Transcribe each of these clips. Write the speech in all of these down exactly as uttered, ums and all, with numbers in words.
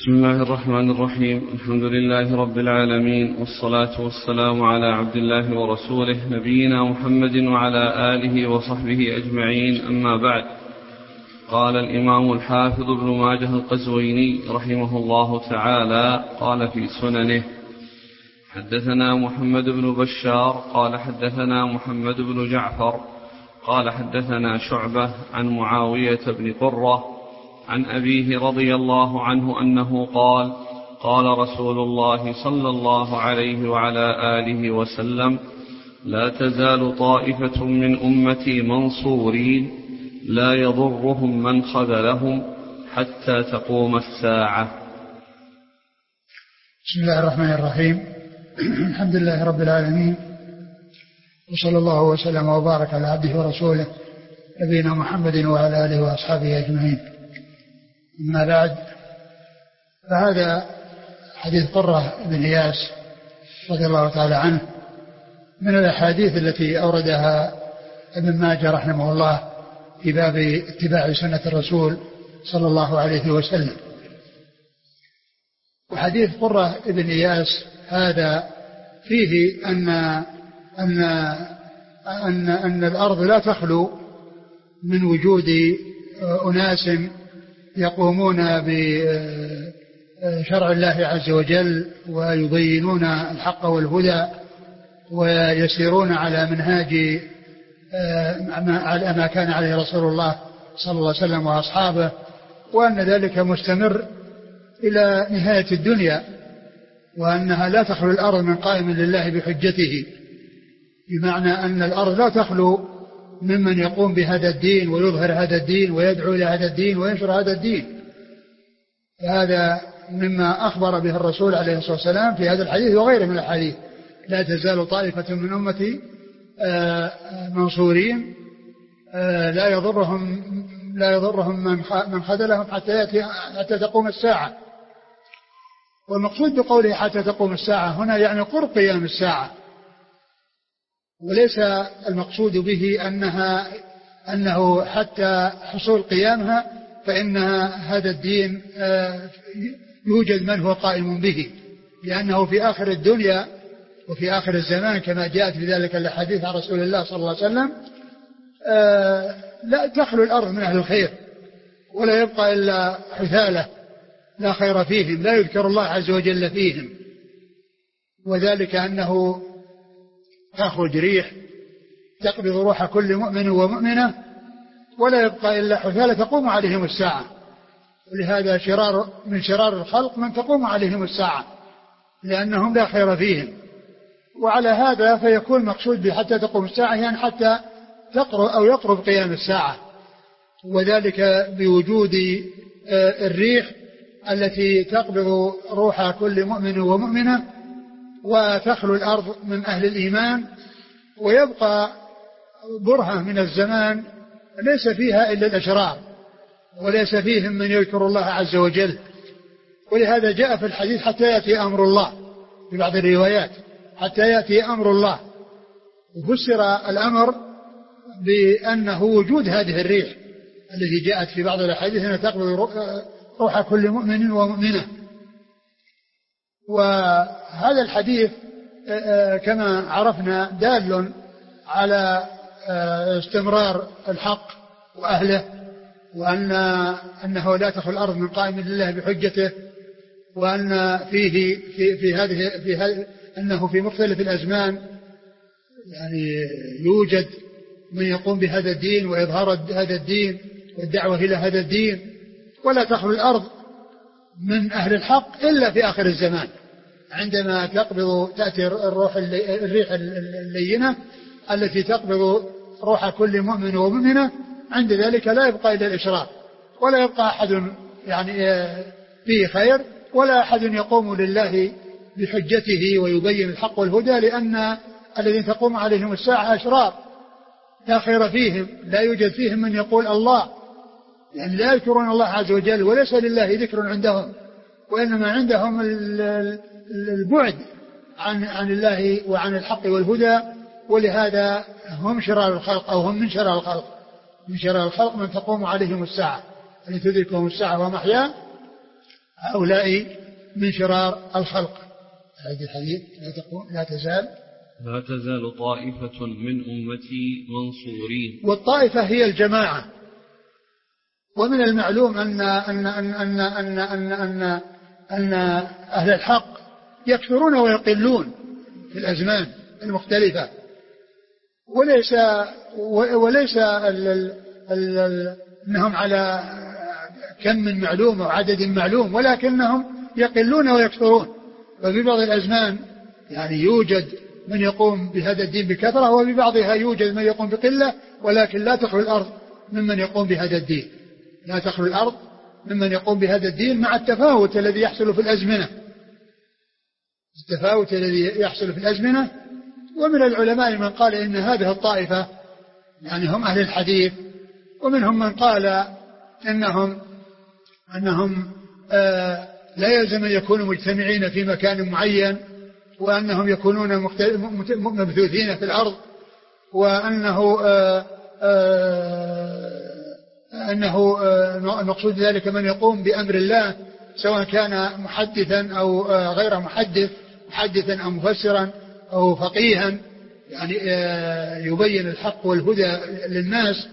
بسم الله الرحمن الرحيم. الحمد لله رب العالمين، والصلاة والسلام على عبد الله ورسوله نبينا محمد وعلى آله وصحبه أجمعين، أما بعد. قال الإمام الحافظ ابن ماجه القزويني رحمه الله تعالى قال في سننه: حدثنا محمد بن بشار قال حدثنا محمد بن جعفر قال حدثنا شعبة عن معاوية بن قرة عن أبيه رضي الله عنه أنه قال: قال رسول الله صلى الله عليه وعلى آله وسلم: لا تزال طائفة من أمتي منصورين لا يضرهم من خذلهم حتى تقوم الساعة. بسم الله الرحمن الرحيم. الحمد لله رب العالمين، وصلى الله وسلم وبارك على عبده ورسوله نبينا محمد وعلى آله وأصحابه أجمعين. أما بعد، فهذا حديث قرة بن إياس رضي الله تعالى عنه من الأحاديث التي أوردها ابن ماجه رحمه الله في باب اتباع سنة الرسول صلى الله عليه وسلم. وحديث قرة بن إياس هذا فيه أن أن أن أن الأرض لا تخلو من وجود أناس يقومون بشرع الله عز وجل ويبينون الحق والهدى ويسيرون على منهاج على ما كان عليه رسول الله صلى الله عليه وسلم وأصحابه، وأن ذلك مستمر إلى نهاية الدنيا، وأنها لا تخلو الأرض من قائم لله بحجته، بمعنى أن الأرض لا تخلو ممن يقوم بهذا الدين ويظهر هذا الدين ويدعو إلى هذا الدين وينشر هذا الدين. هذا مما أخبر به الرسول عليه الصلاة والسلام في هذا الحديث وغيره من الحديث: لا تزال طائفة من أمتي منصورين لا يضرهم لا يضرهم من خذلهم حتى يأتي حتى تقوم الساعة. والمقصود بقوله حتى تقوم الساعة هنا يعني قرب قيام الساعة، وليس المقصود به أنها أنه حتى حصول قيامها فإن هذا الدين يوجد من هو قائم به، لأنه في آخر الدنيا وفي آخر الزمان كما جاءت في ذلك الحديث عن رسول الله صلى الله عليه وسلم لا تخلو الأرض من أهل الخير، ولا يبقى إلا حثالة لا خير فيهم، لا يذكر الله عز وجل فيهم. وذلك أنه تخرج ريح تقبض روح كل مؤمن ومؤمنة، ولا يبقى إلا حثالة تقوم عليهم الساعة. ولهذا شرار من شرار الخلق من تقوم عليهم الساعة، لأنهم لا خير فيهم. وعلى هذا فيكون مقصود بحتى تقوم الساعة يعني حتى تقرب أو يقرب قيام الساعة، وذلك بوجود الريح التي تقبض روح كل مؤمن ومؤمنة وتخلو الأرض من أهل الإيمان، ويبقى برهة من الزمان ليس فيها إلا الأشرار وليس فيهم من يذكر الله عز وجل. ولهذا جاء في الحديث حتى يأتي أمر الله في بعض الروايات، حتى يأتي أمر الله، وفسر الأمر بأنه وجود هذه الريح التي جاءت في بعض الحديث أنها تقبض روح كل مؤمن ومؤمنة. وهذا الحديث كما عرفنا دال على استمرار الحق وأهله، وأن أنه لا تخلو الأرض من قائم لله بحجته، وأن فيه في في هذه في هذه أنه في مختلف الأزمان يعني يوجد من يقوم بهذا الدين وإظهار هذا الدين والدعوة إلى هذا الدين، ولا تخلو الأرض من أهل الحق إلا في آخر الزمان، عندما تقبض تأتي الروح الريح اللينة التي تقبض روح كل مؤمن ومؤمنة. عند ذلك لا يبقى إلا الإشرار، ولا يبقى أحد يعني فيه خير، ولا أحد يقوم لله بحجته ويبين الحق والهدى، لأن الذين تقوم عليهم الساعة أشرار لا خير فيهم، لا يوجد فيهم من يقول الله، يعني لا يذكرون الله عز وجل، وليس لله ذكر عندهم، وإنما عندهم البعد عن عن الله وعن الحق والهدى. ولهذا هم شرار الخلق أو هم من شرار الخلق من شرار الخلق من تقوم عليهم الساعة التي تدركهم الساعة وهم أحياء هؤلاء من شرار الخلق. هذه الحديث لا تقول لا تزال لا تزال طائفة من أمتي منصورين. والطائفة هي الجماعة. ومن المعلوم أن أن أن أن أن أن أن, أن أهل الحق يكثرون ويقلون في الأزمان المختلفة، وليس وليس ال ال ال أنهم على كم من معلوم أو عدد معلوم، ولكنهم يقلون ويكثرون. وفي بعض الأزمان يعني يوجد من يقوم بهذا الدين بكثرة، وفي بعضها يوجد من يقوم بقلة، ولكن لا تخلو الأرض ممن يقوم بهذا الدين لا تخلو الأرض ممن يقوم بهذا الدين، مع التفاوت الذي يحصل في الأزمنة التفاوت الذي يحصل في الأزمنة. ومن العلماء من قال إن هذه الطائفة يعني هم أهل الحديث، ومنهم من قال إنهم أنهم آه لا يلزم أن يكونوا مجتمعين في مكان معين، وأنهم يكونون مبثوثين في الأرض، وأنه آه آه أنه آه المقصود ذلك من يقوم بأمر الله، سواء كان محدثا أو آه غير محدث، محدثا أو مفسرا أو فقيها، يعني آه يبين الحق والهدى للناس.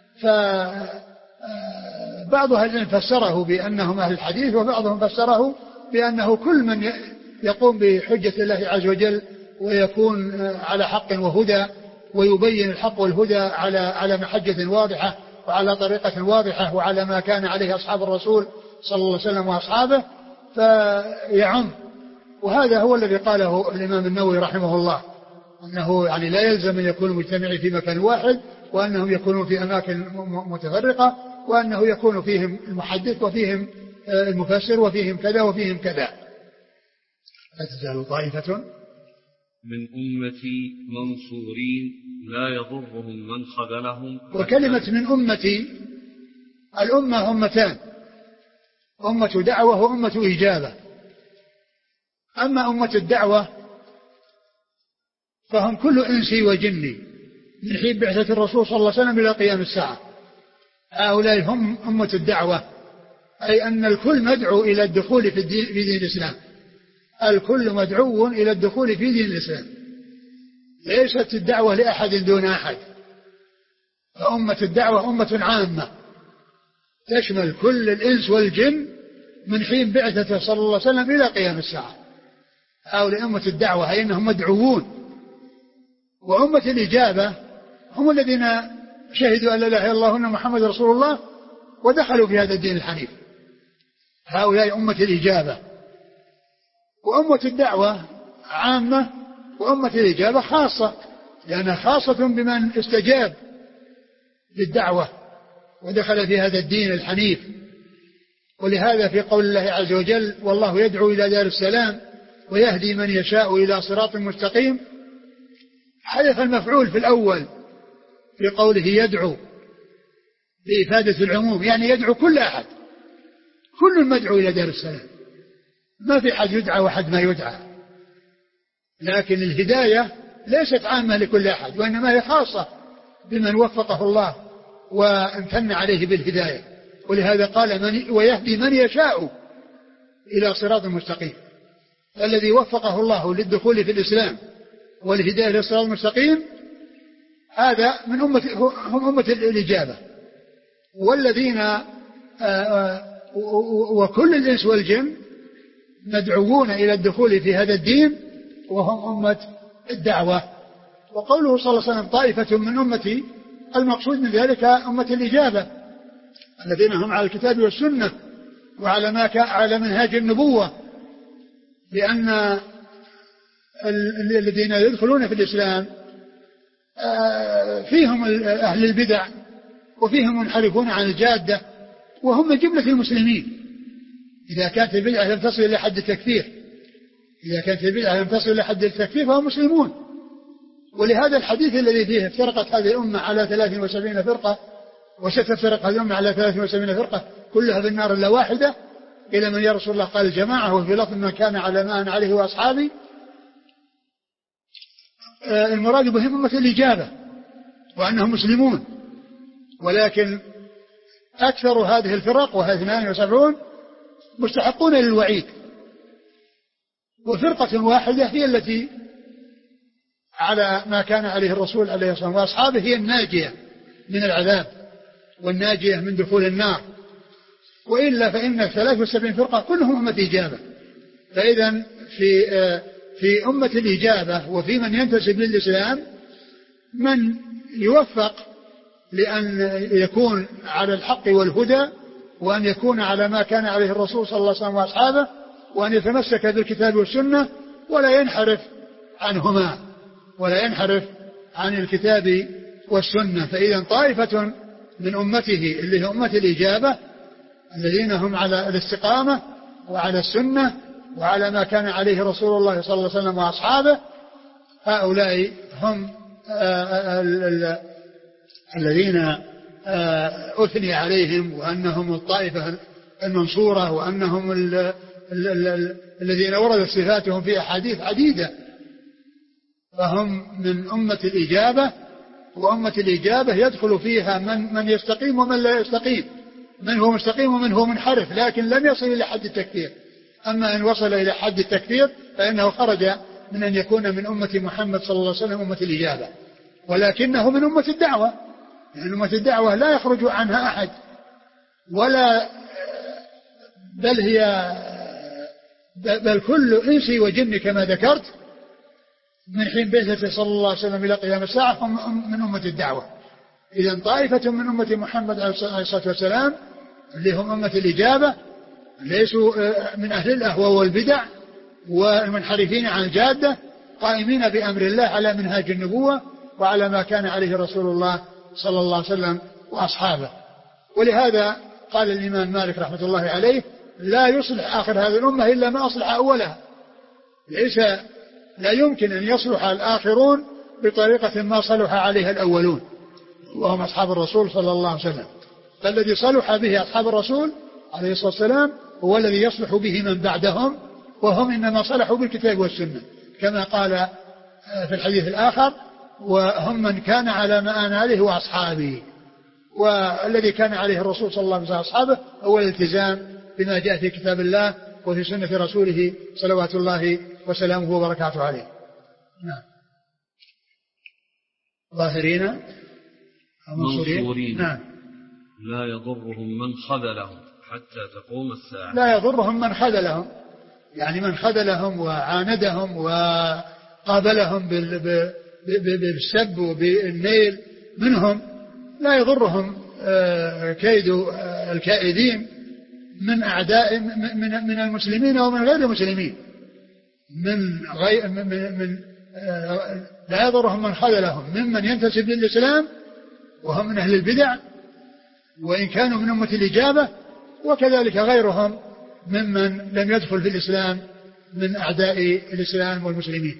فبعض أهل العلم فسره بأنهم أهل الحديث، وبعضهم فسره بأنه كل من يقوم بحجة الله عز وجل ويكون على حق وهدى، ويبين الحق والهدى على على محجة واضحة وعلى طريقة واضحة وعلى ما كان عليه أصحاب الرسول صلى الله عليه وسلم وأصحابه، فيعم. وهذا هو الذي قاله الإمام النووي رحمه الله، أنه يعني لا يلزم أن يكونوا مجتمعين في مكان واحد، وأنهم يكونون في أماكن متفرقة، وأنه يكون فيهم المحدث وفيهم المفسر وفيهم كذا وفيهم كذا. لا تزال طائفة من أمتي منصورين لا يضرهم من خذلهم. وكلمة من أمتي، الأمة أمتان، أمة دعوة وأمة إجابة. أما أمة الدعوة فهم كل إنسي وجني من حين بعثة الرسول صلى الله عليه وسلم إلى قيام الساعة. هؤلاء هم أمة الدعوة، أي أن الكل مدعو إلى الدخول في الدين في دين الإسلام، الكل مدعو إلى الدخول في دين الإسلام، ليست الدعوة لأحد دون أحد. فأمة الدعوة أمة عامة تشمل كل الإنس والجن من حين بعثته صلى الله عليه وسلم إلى قيام الساعة. هؤلاء أمة الدعوة، أي أنهم مدعوون. وأمة الإجابة هم الذين شهدوا أن لا إله إلا الله وأن محمد رسول الله ودخلوا في هذا الدين الحنيف. هؤلاء أمة الإجابة. وأمة الدعوة عامة، وأمة الإجابة خاصة، لأنها خاصة بمن استجاب للدعوة ودخل في هذا الدين الحنيف. ولهذا في قول الله عز وجل: والله يدعو إلى دار السلام ويهدي من يشاء إلى صراط مستقيم، حذف المفعول في الأول في قوله يدعو بإفادة العموم، يعني يدعو كل أحد، كل مدعو إلى دار السلام، ما في حد يدعى وحد ما يدعى. لكن الهداية ليست عامة لكل أحد، وإنما هي خاصة بمن وفقه الله وامتن عليه بالهداية. ولهذا قال من ويهدي من يشاء إلى صراط مستقيم. الذي وفقه الله للدخول في الإسلام والهداية إلى الصراط المستقيم هذا من أمة هم أمة الإجابة. والذين وكل الإنس والجن مدعوون إلى الدخول في هذا الدين وهم أمة الدعوة. وقوله صلى الله عليه وسلم طائفة من أمتي، المقصود من ذلك أمة الإجابة الذين هم على الكتاب والسنة وعلى ما على منهاج النبوة. لأن الذين يدخلون في الإسلام فيهم أهل البدع وفيهم منحرفون عن الجادة، وهم من جملة المسلمين إذا كانت البدعة لم تصل إلى حد التكفير. إذا كانت البدعة لم تصل إلى حد التكفير فهم مسلمون. ولهذا الحديث الذي فيه افترقت هذه الأمة على ثلاث وسبعين فرقة وستفترق هذه الأمة على ثلاث وسبعين فرقة كلها في النار إلا واحدة، إلى من يا رسول الله؟ قال الجماعة، وفي لفظ من كان على ما أنا عليه وأصحابي. المراد بهم أمة الإجابة وأنهم مسلمون. ولكن أكثر هذه الفرق وهي اثنان وسبعون مستحقون للوعيد، وفرقة واحدة هي التي على ما كان عليه الرسول عليه الصلاة والسلام وأصحابه، هي الناجية من العذاب والناجية من دخول النار. وإلا فإن ثلاث وسبعين فرقة كلهم أمة إجابة. فإذا في في أمة الإجابة وفي من ينتسب للإسلام من يوفق لأن يكون على الحق والهدى، وأن يكون على ما كان عليه الرسول صلى الله عليه وسلم وأصحابه، وأن يتمسك بالكتاب والسنة ولا ينحرف عنهما ولا ينحرف عن الكتاب والسنة. فإذا طائفة من أمته اللي هي أمة الإجابة الذين هم على الاستقامة وعلى السنة وعلى ما كان عليه رسول الله صلى الله عليه وسلم وأصحابه، هؤلاء هم الذين أثني عليهم وأنهم الطائفة المنصورة، وأنهم الذين وردت صفاتهم في أحاديث عديدة. فهم من أمة الإجابة، وأمة الإجابة يدخل فيها من, من يستقيم ومن لا يستقيم، من هو مستقيم ومن هو منحرف، لكن لم يصل إلى حد التكفير. أما إن وصل إلى حد التكفير فإنه خرج من أن يكون من أمة محمد صلى الله عليه وسلم أمة الإجابة، ولكنه من أمة الدعوة، يعني أمة الدعوة لا يخرج عنها أحد، ولا بل هي بل كل إنسي وجن كما ذكرت من حين بعثته صلى الله عليه وسلم إلى قيام الساعة هم من أمة الدعوة. إذن طائفة من أمة محمد عليه الصلاة والسلام اللي هم أمة الإجابة ليسوا من أهل الأهواء والبدع والمنحرفين عن الجادة، قائمين بأمر الله على منهاج النبوة وعلى ما كان عليه رسول الله صلى الله عليه وسلم وأصحابه. ولهذا قال الإمام مالك رحمة الله عليه: لا يصلح آخر هذه الأمة إلا ما أصلح أولها. ليس لا يمكن أن يصلح الآخرون بطريقة ما صلح عليها الأولون وهم أصحاب الرسول صلى الله عليه وسلم، فالذي صلح به أصحاب الرسول عليه الصلاة والسلام هو الذي يصلح به من بعدهم، وهم إنما صلحوا بالكتاب والسنة كما قال في الحديث الآخر: وهم من كان على ما أنا عليه وأصحابي. والذي كان عليه الرسول صلى الله عليه وسلم وأصحابه هو الالتزام بما جاء في كتاب الله وفي سنة رسوله صلوات الله وسلامه وبركاته عليه. نعم. ظاهرين أو منصورين. نعم. لا يضرهم من خذلهم حتى تقوم الساعة. لا يضرهم من خذلهم، يعني من خذلهم وعاندهم وقابلهم بالسب وبالنيل منهم، لا يضرهم كيد الكائدين من أعداء من المسلمين ومن غير المسلمين، من غير من, من لا يضرهم من خذلهم ممن ينتسب للإسلام وهم من أهل البدع وإن كانوا من أمة الإجابة، وكذلك غيرهم ممن لم يدخل في الإسلام من أعداء الإسلام والمسلمين.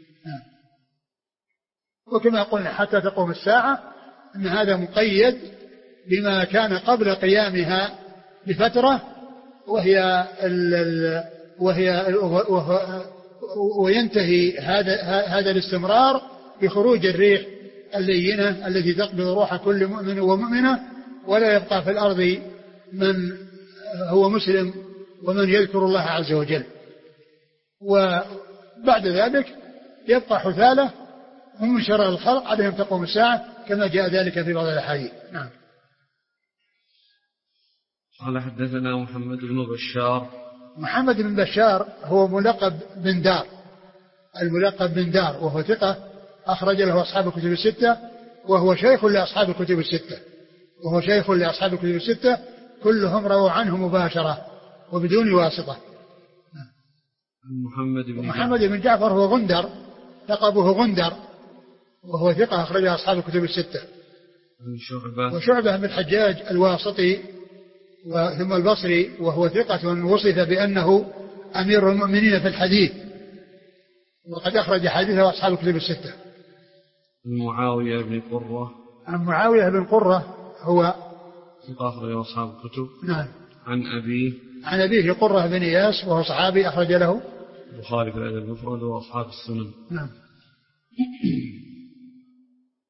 وكما قلنا حتى تقوم الساعة أن هذا مقيد بما كان قبل قيامها بفترة، وهي ال وهي وينتهي هذا هذا الاستمرار بخروج الريح اللينة التي تقبض روح كل مؤمن ومؤمنة، ولا يبقى في الأرض من هو مسلم ومن يذكر الله عز وجل. وبعد ذلك يبقى حثالة هم شرار الخلق عليهم تقوم الساعة كما جاء ذلك في بعض الأحاديث. نعم. قال حدثنا محمد بن بشار. محمد بن بشار هو ملقب بن دار، الملقب بن دار، وهو ثقة أخرج له أصحاب الكتب الستة، وهو شيخ لأصحاب الكتب الستة وهو شيخ لأصحاب الكتب الستة كلهم رووا عنه مباشرة وبدون واسطة. محمد بن محمد بن جعفر هو غندر، لقبه غندر، وهو ثقة أخرج أصحاب الكتب الستة. شعبة وشعبة بن الحجاج الواسطي ثم البصري، وهو ثقة وصف بأنه أمير المؤمنين في الحديث، وقد أخرج حديثه أصحاب الكتب الستة. معاوية بن قرة. عن معاوية بن قرة هو ثقة أخرج أصحاب الكتب. نعم. عن أبيه عن أبيه قرة بن إياس وهو صحابي أخرج له البخاري في الأدب المفرد وأصحاب السنن. نعم.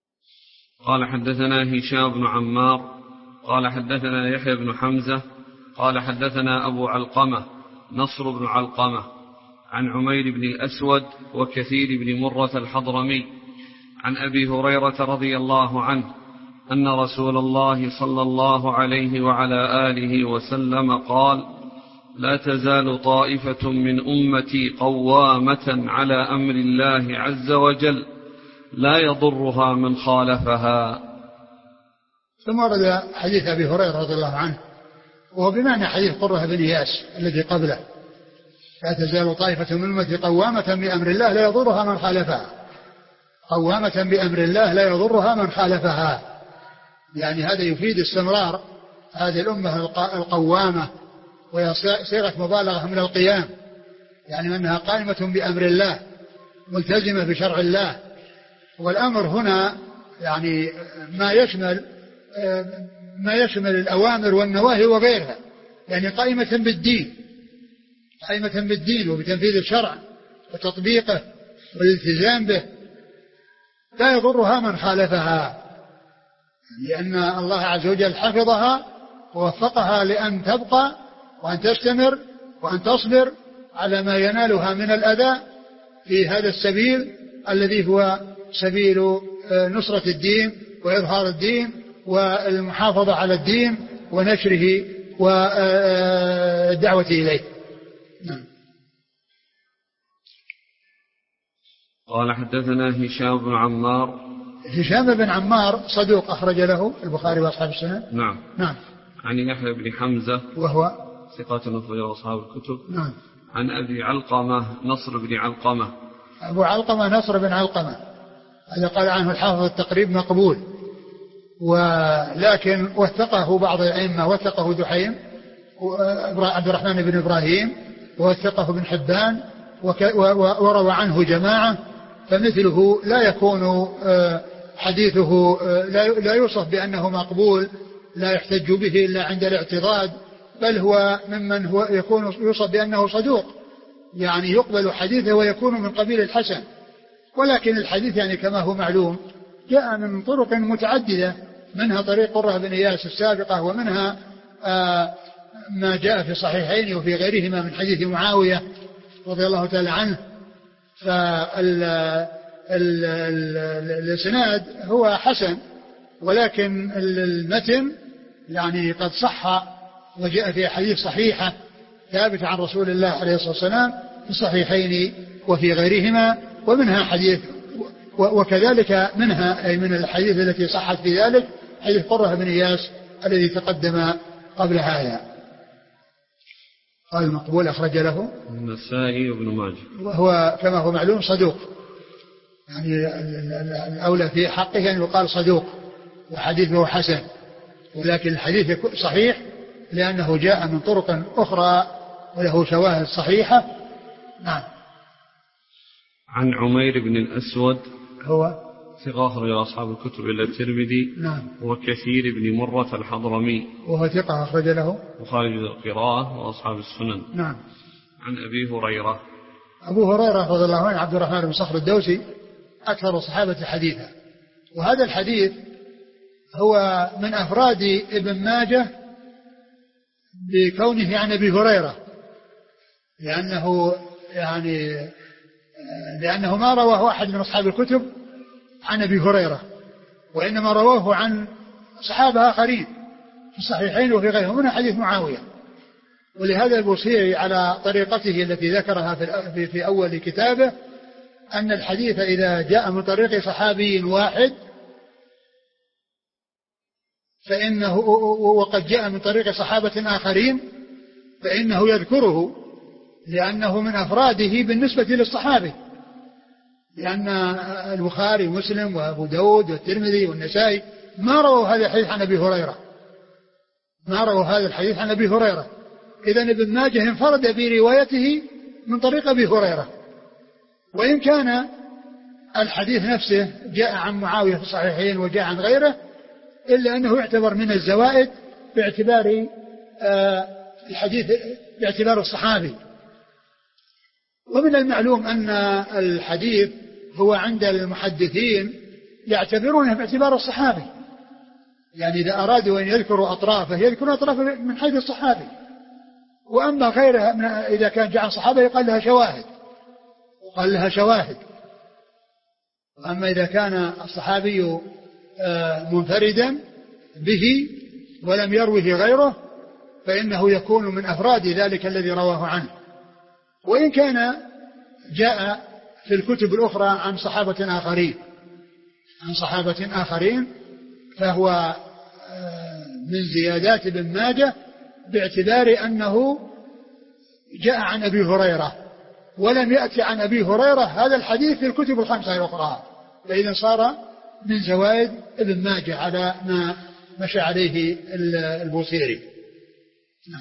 قال حدثنا هشام بن عمار قال حدثنا يحيى بن حمزة قال حدثنا أبو علقمة نصر بن علقمة عن عمير بن الأسود وكثير بن مرة الحضرمي عن أبي هريرة رضي الله عنه أن رسول الله صلى الله عليه وعلى آله وسلم قال: لا تزال طائفة من أمتي قوامة على أمر الله عز وجل لا يضرها من خالفها. ثم ورد حديث أبي هريرة رضي الله عنه وهو بمعنى حديث قرة بن إياس الذي قبله: لا تزال طائفة من أمتي قوامة بأمر الله لا يضرها من خالفها. قوامة بأمر الله لا يضرها من خالفها، يعني هذا يفيد استمرار هذه الأمة القوامة، وهي صيغة مبالغة من القيام، يعني أنها قائمة بأمر الله ملتزمة بشرع الله. والأمر هنا يعني ما يشمل ما يشمل الأوامر والنواهي وغيرها، يعني قائمة بالدين قائمة بالدين وبتنفيذ الشرع وتطبيقه والالتزام به، لا يضرها من خالفها، لأن الله عز وجل حفظها ووفقها لأن تبقى وأن تستمر وأن تصبر على ما ينالها من الأذى في هذا السبيل الذي هو سبيل نصرة الدين وإظهار الدين والمحافظة على الدين ونشره والدعوة إليه. نعم. قال حدثنا هشام بن عمار. هشام بن عمار صدوق أخرج له البخاري وأصحاب السنن. نعم. نعم. عن يحيى بن حمزة وهو ثقة أخرج أصحاب الكتب. نعم. عن أبي علقمة نصر بن علقمة. أبو علقمة نصر بن علقمة هذا قال عنه الحافظ التقريب مقبول، ولكن وثقه بعض الأئمة، وثقه دحيم عبد الرحمن بن إبراهيم، ووثقه ابن حبان، وروى عنه جماعة، فمثله لا يكون حديثه لا يوصف بأنه مقبول لا يحتج به إلا عند الاعتضاد، بل هو ممن هو يكون يوصف بأنه صدوق، يعني يقبل حديثه ويكون من قبيل الحسن. ولكن الحديث يعني كما هو معلوم جاء من طرق متعددة، منها طريق قرة بن إياس السابقة، ومنها ما جاء في صحيحين وفي غيرهما من حديث معاوية رضي الله تعالى عنه. فالإسناد هو حسن، ولكن المتن يعني قد صح وجاء في حديث صحيحة ثابتة عن رسول الله عليه الصلاة والسلام في الصحيحين وفي غيرهما، ومنها حديث وكذلك منها أي من الحديث التي صحت في ذلك حديث قرة بن إياس الذي تقدم قبل هذا. قال المقبول أخرج له النسائي وابن ماجه، وهو كما هو معلوم صدوق، يعني الأولى في حقه أن يقال صدوق وحديثه حسن، ولكن الحديث صحيح لأنه جاء من طرق أخرى وله شواهد صحيحة. نعم. عن عمير بن الأسود هو ثقة أخرج أصحاب الكتب إلا الترمذي. نعم. وكثير بن مرة الحضرمي وهو ثقة أخرج له وخارج القراءة وأصحاب السنن. نعم. عن أبي هريرة. أبو هريرة رضي الله عنه عبد الرحمن بن صخر الدوسي أكثر الصحابة حديثا، وهذا الحديث هو من أفراد ابن ماجه بكونه عن أبي هريرة، لأنه يعني لأنه ما رواه أحد من أصحاب الكتب عن أبي هريرة، وإنما رواه عن صحابة آخرين في الصحيحين وفي غيرهم، من حديث معاوية. ولهذا البوصيري على طريقته التي ذكرها في, في أول كتابه أن الحديث إذا جاء من طريق صحابي واحد فإنه وقد جاء من طريق صحابة آخرين فإنه يذكره لأنه من أفراده بالنسبة للصحابي، لأن البخاري ومسلم وأبو داود والترمذي والنسائي ما رووا هذا الحديث عن أبي هريرة ما رووا هذا الحديث عن أبي هريرة إذن ابن ماجه انفرد بروايته من طريق أبي هريرة، وإن كان الحديث نفسه جاء عن معاوية في الصحيحين وجاء عن غيره، إلا أنه يعتبر من الزوائد باعتبار الحديث باعتبار الصحابي. ومن المعلوم أن الحديث هو عند المحدثين يعتبرونه باعتبار الصحابي، يعني إذا أرادوا أن يذكروا أطرافه يذكروا أطرافه من حيث الصحابي، وأما غيرها من إذا كان جاء عن صحابة يقال لها شواهد قال لها شواهد. أما إذا كان الصحابي منفردا به ولم يروه غيره فإنه يكون من أفراد ذلك الذي رواه عنه. وإن كان جاء في الكتب الأخرى عن صحابة آخرين عن صحابة آخرين فهو من زيادات ابن ماجه باعتبار أنه جاء عن أبي هريرة ولم يأتي عن أبي هريرة هذا الحديث في الكتب الخمسة الأخرى، فإذا صار من زوائد ابن ماجه على ما مشى عليه البوصيري. نعم.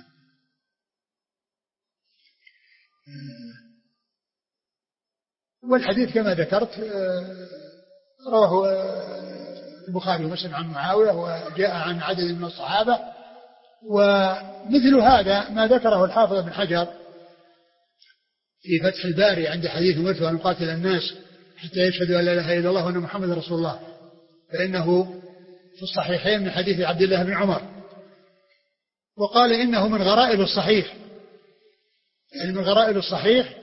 والحديث كما ذكرت رواه البخاري ومسلم عن معاوية وجاء عن عدد من الصحابة. ومثل هذا ما ذكره الحافظ ابن حجر في فتح الباري عند حديث أمرت أن أقاتل الناس حتى يشهدوا أن لا إله إلا الله وأن محمد رسول الله، فإنه في الصحيحين من حديث عبد الله بن عمر، وقال إنه من غرائب الصحيح، يعني من غرائب الصحيح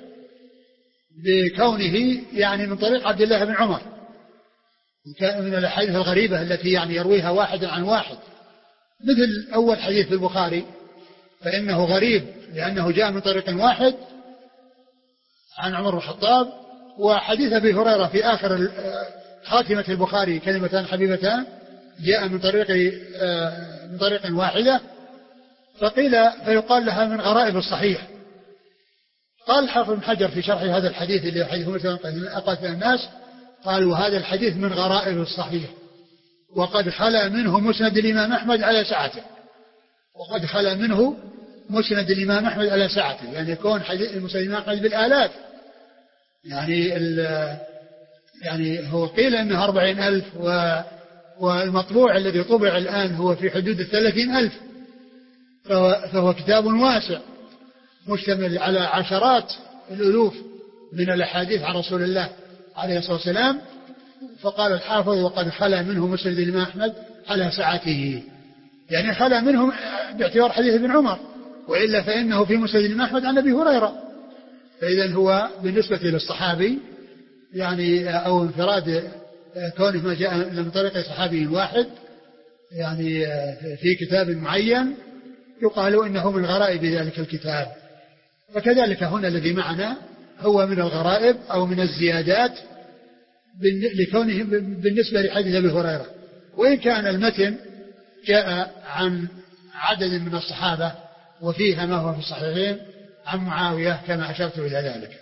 بكونه يعني من طريق عبد الله بن عمر، من الأحاديث الغريبة التي يعني يرويها واحد عن واحد، مثل أول حديث في البخاري فإنه غريب لأنه جاء من طريق واحد عن عمر بن الخطاب، وحديث أبي هريرة في آخر خاتمة البخاري كلمتان حبيبتان جاء من طريق من طريق واحدة، فقيل فيقال لها من غرائب الصحيح. قال الحافظ بن حجر في شرح هذا الحديث اللي حديث أقاتل الناس قال وهذا الحديث من غرائب الصحيح وقد خلا منه مسند الإمام أحمد على سعته، وقد خلا منه مسند الإمام أحمد على سعته، يعني يكون حديث مسند الإمام أحمد بالآلاف، يعني يعني هو قيل أنه أربعين ألف والمطبوع الذي طبع الآن هو في حدود الثلاثين ألف، فهو, فهو كتاب واسع مشتمل على عشرات الألوف من الأحاديث عن رسول الله عليه الصلاة والسلام. فقال الحافظ وقد خلا منه مسند الإمام أحمد على سعته، يعني خلا منهم باعتبار حديث ابن عمر، وإلا فإنه في مسند الإمام أحمد عن أبي هريرة، فإذا هو بالنسبة للصحابي يعني أو انفراد كونه ما جاء من طريق صحابي واحد يعني في كتاب معين يقال إنه من غرائب ذلك الكتاب. فكذلك هنا الذي معنا هو من الغرائب أو من الزيادات لكونه بالنسبة لحديث أبي هريرة، وإن كان المتن جاء عن عدد من الصحابة وفيها ما هو في الصحيحين عن معاوية كما أشرت إلى ذلك.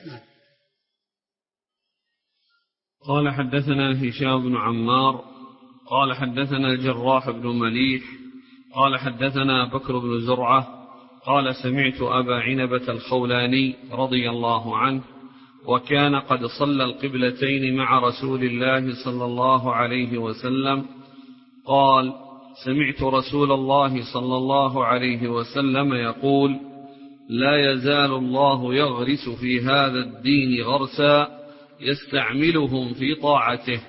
قال حدثنا هشام بن عمار قال حدثنا الجراح بن مليح قال حدثنا بكر بن زرعة قال سمعت أبا عنبة الخولاني رضي الله عنه وكان قد صلى القبلتين مع رسول الله صلى الله عليه وسلم قال سمعت رسول الله صلى الله عليه وسلم يقول لا يزال الله يغرس في هذا الدين غرسا يستعملهم في طاعته.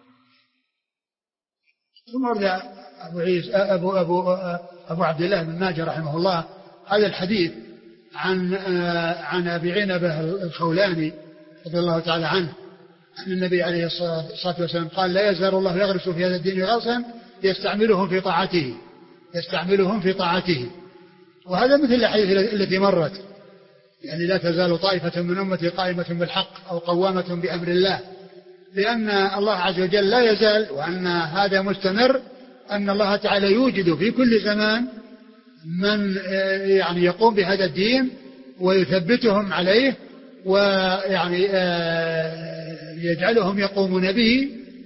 ثم رجع أبو, عيسى أبو, أبو, أبو عبد الله بن ماجه رحمه الله هذا الحديث عن عن أبي عنبة الخولاني رضي الله تعالى عنه أن النبي عليه الصلاة والسلام قال لا يزال الله يغرس في هذا الدين غرسا يستعملهم في طاعته يستعملهم في طاعته. وهذا مثل الحديث التي مرت، يعني لا تزال طائفة من أمتي قائمة بالحق أو قوامة بأمر الله، لأن الله عز وجل لا يزال وأن هذا مستمر، أن الله تعالى يوجد في كل زمان من يعني يقوم بهذا الدين ويثبتهم عليه ويعني يجعلهم يقومون به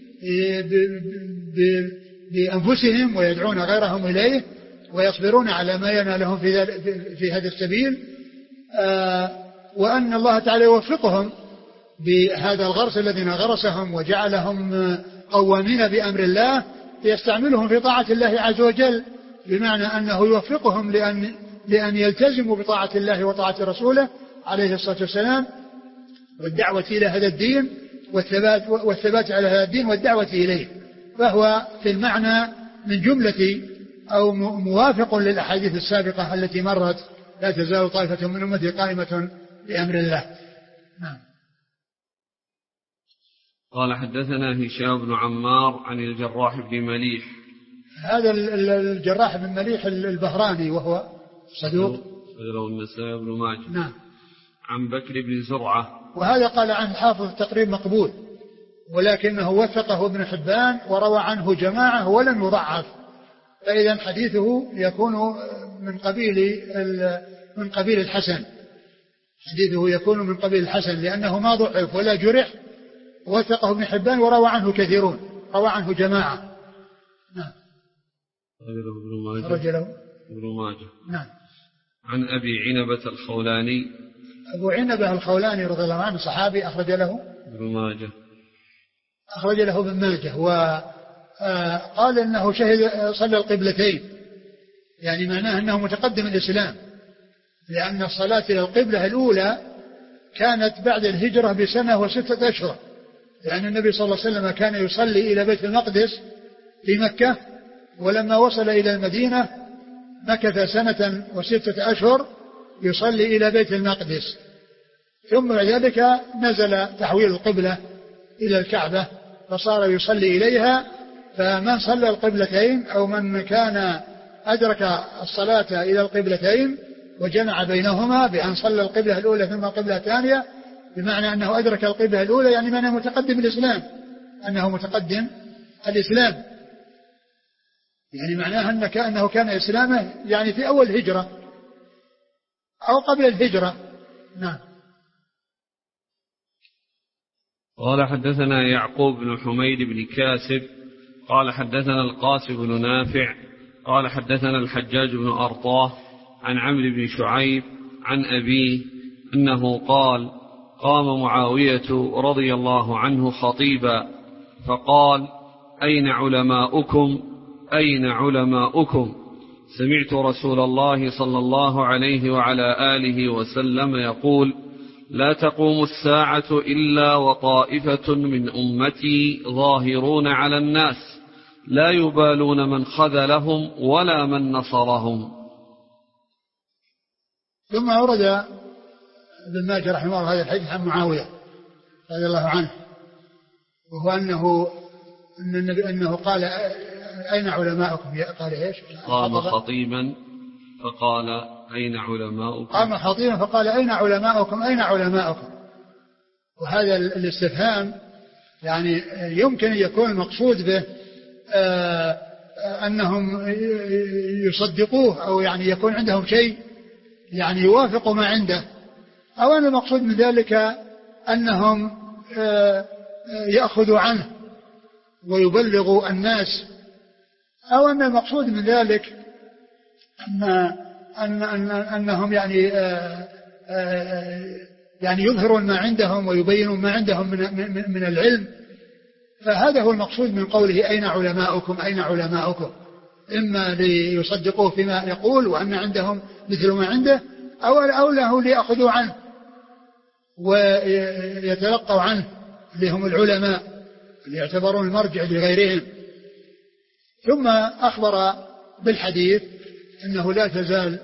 بأنفسهم ويدعون غيرهم إليه ويصبرون على ما ينالهم في, في هذا السبيل، وأن الله تعالى يوفقهم بهذا الغرس الذين غرسهم وجعلهم قوامين بأمر الله يستعملهم في طاعة الله عز وجل، بمعنى أنه يوفقهم لأن, لأن يلتزموا بطاعة الله وطاعة رسوله عليه الصلاة والسلام والدعوة إلى هذا الدين والثبات, والثبات على هذا الدين والدعوة إليه. فهو في المعنى من جملة أو موافق للأحاديث السابقة التي مرت لا تزال طائفة من أمتي قائمة بأمر الله. نعم. قال حدثنا هشام بن عمار عن الجراح بن مليح. هذا الجراح بن مليح البهراني وهو صدوق له النسائي بن ماجه. نعم. عن بكر بن زرعة، وهذا قال عن الحافظ تقريب مقبول، ولكنه وثقه ابن حبان وروى عنه جماعة ولم يضعف، فإذا حديثه يكون من قبيل من قبيل الحسن، حديثه يكون من قبيل الحسن لأنه ما ضعف ولا جرح، وثقه ابن حبان وروى عنه كثيرون، روى عنه جماعة. نعم. رجله ابن ماجه. نعم. عن أبي عنبة الخولاني، أبو عنبة الخولاني رضي الله عنه صحابي، أخرج له ابن ماجه، أخرج له ابن ماجه، وقال إنه شهد صلى القبلتين، يعني معناه أنه متقدم الإسلام، لأن الصلاة إلى القبلة الأولى كانت بعد الهجرة بسنة وستة أشهر، لأن النبي صلى الله عليه وسلم كان يصلي إلى بيت المقدس في مكة، ولما وصل إلى المدينة مكث سنة وستة أشهر يصلي إلى بيت المقدس، ثم بعد ذلك نزل تحويل القبلة إلى الكعبة فصار يصلي إليها. فمن صلى القبلتين أو من كان أدرك الصلاة إلى القبلتين وجمع بينهما بأن صلى القبلة الأولى ثم القبلة الثانية، بمعنى أنه أدرك القبلة الأولى يعني معنى متقدم الإسلام، أنه متقدم الإسلام، يعني معناه أنه, أنه كان إسلامه يعني في أول هجرة أو قبل الهجرة. نعم. قال حدثنا يعقوب بن حميد بن كاسب قال حدثنا القاسم بن نافع قال حدثنا الحجاج بن أرطاه عن عمرو بن شعيب عن أبيه أنه قال قام معاوية رضي الله عنه خطيبا فقال أين علماؤكم أين علماؤكم سمعت رسول الله صلى الله عليه وعلى آله وسلم يقول لا تقوم الساعة إلا وطائفة من أمتي ظاهرون على الناس لا يبالون من خذلهم ولا من نصرهم. ثم أورد ابن ماجه رحمه الله هذا الحديث عن معاوية رضي الله عنه، وهو أنه أن النبي أنه قال أين علماؤكم؟ قال إيش؟ قام خطيبا فقال أين علماؤكم؟ قام خطيبا فقال أين علماؤكم أين علماؤكم؟ وهذا الاستفهام يعني يمكن يكون المقصود به آه أنهم يصدقوه أو يعني يكون عندهم شيء يعني يوافق ما عنده، أو أن المقصود من ذلك أنهم آه يأخذوا عنه ويبلغوا الناس، أو أن المقصود من ذلك أن أن أن أنهم يعني آآ آآ يعني يظهرون ما عندهم ويبينون ما عندهم من من, من العلم. فهذا هو المقصود من قوله أين علماؤكم أين علماؤكم، إما ليصدقوه فيما يقول وأن عندهم مثل ما عنده، أو أو له ليأخذوا عنه ويتلقوا عنه اللي هم العلماء اللي يعتبرون المرجع لغيرهم. ثم أخبر بالحديث أنه لا تزال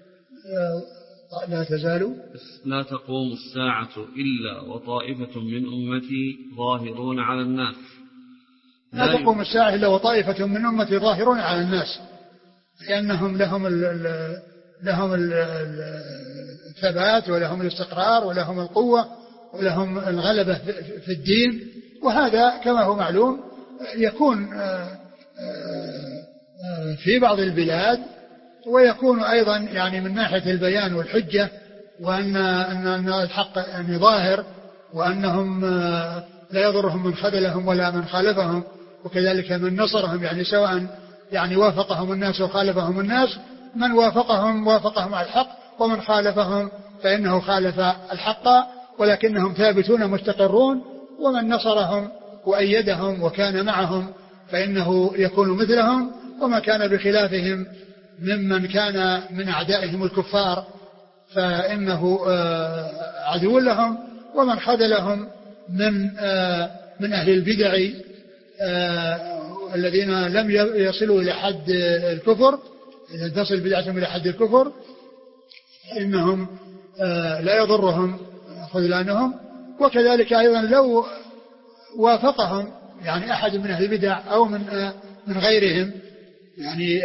لا تزال لا تقوم الساعة إلا وطائفة من أمتي ظاهرون على الناس لا, لا تقوم الساعة إلا وطائفة من أمتي ظاهرون على الناس، لأنهم لهم ال لهم الثبات ولهم الاستقرار ولهم القوة ولهم الغلبة في الدين، وهذا كما هو معلوم يكون في بعض البلاد، ويكون أيضا يعني من ناحية البيان والحجة، وأن أن الحق يعني ظاهر، وأنهم لا يضرهم من خذلهم ولا من خالفهم، وكذلك من نصرهم، يعني سواء يعني وافقهم الناس وخالفهم الناس، من وافقهم وافقهم على الحق، ومن خالفهم فإنه خالف الحق، ولكنهم ثابتون مستقرون، ومن نصرهم وأيدهم وكان معهم فإنه يكون مثلهم، وما كان بخلافهم ممن كان من أعدائهم الكفار فإنه عدو لهم، ومن خذلهم من من أهل البدع الذين لم يصلوا إلى حد الكفر، إذا تصل بدعتهم إلى حد الكفر إنهم لا يضرهم خذلانهم. وكذلك أيضا لو وافقهم يعني أحد من أهل البدع أو من من غيرهم يعني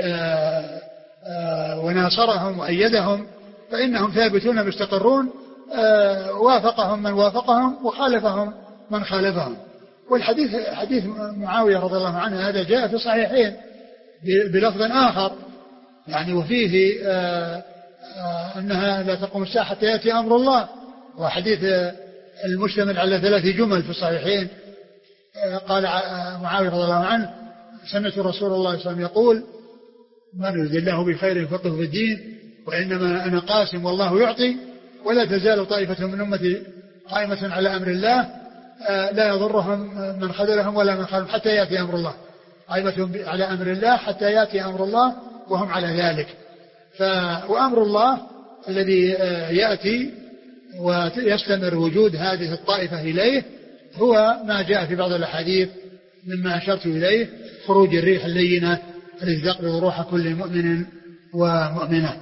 وناصرهم وأيدهم فإنهم ثابتون مستقرون، وافقهم من وافقهم وخالفهم من خالفهم. والحديث حديث معاوية رضي الله عنه هذا جاء في الصحيحين بلفظ آخر يعني وفيه أنها لا تقوم الساعة حتى يأتي أمر الله، وحديث المشتمل على ثلاث جمل في الصحيحين. قال معاوية رضي الله عنه سمعت رسول الله صلى الله عليه وسلم يقول من يريد الله بخير يفقهه في الدين وإنما أنا قاسم والله يعطي ولا تزال طائفة من أمتي قائمة على أمر الله لا يضرهم من خذلهم ولا من خالفهم حتى يأتي أمر الله، قائمة على أمر الله حتى يأتي أمر الله وهم على ذلك. وأمر الله الذي يأتي ويستمر وجود هذه الطائفة إليه هو ما جاء في بعض الأحاديث مما أشرت إليه خروج الريح اللينة التي تقبض روح كل مؤمن ومؤمنة.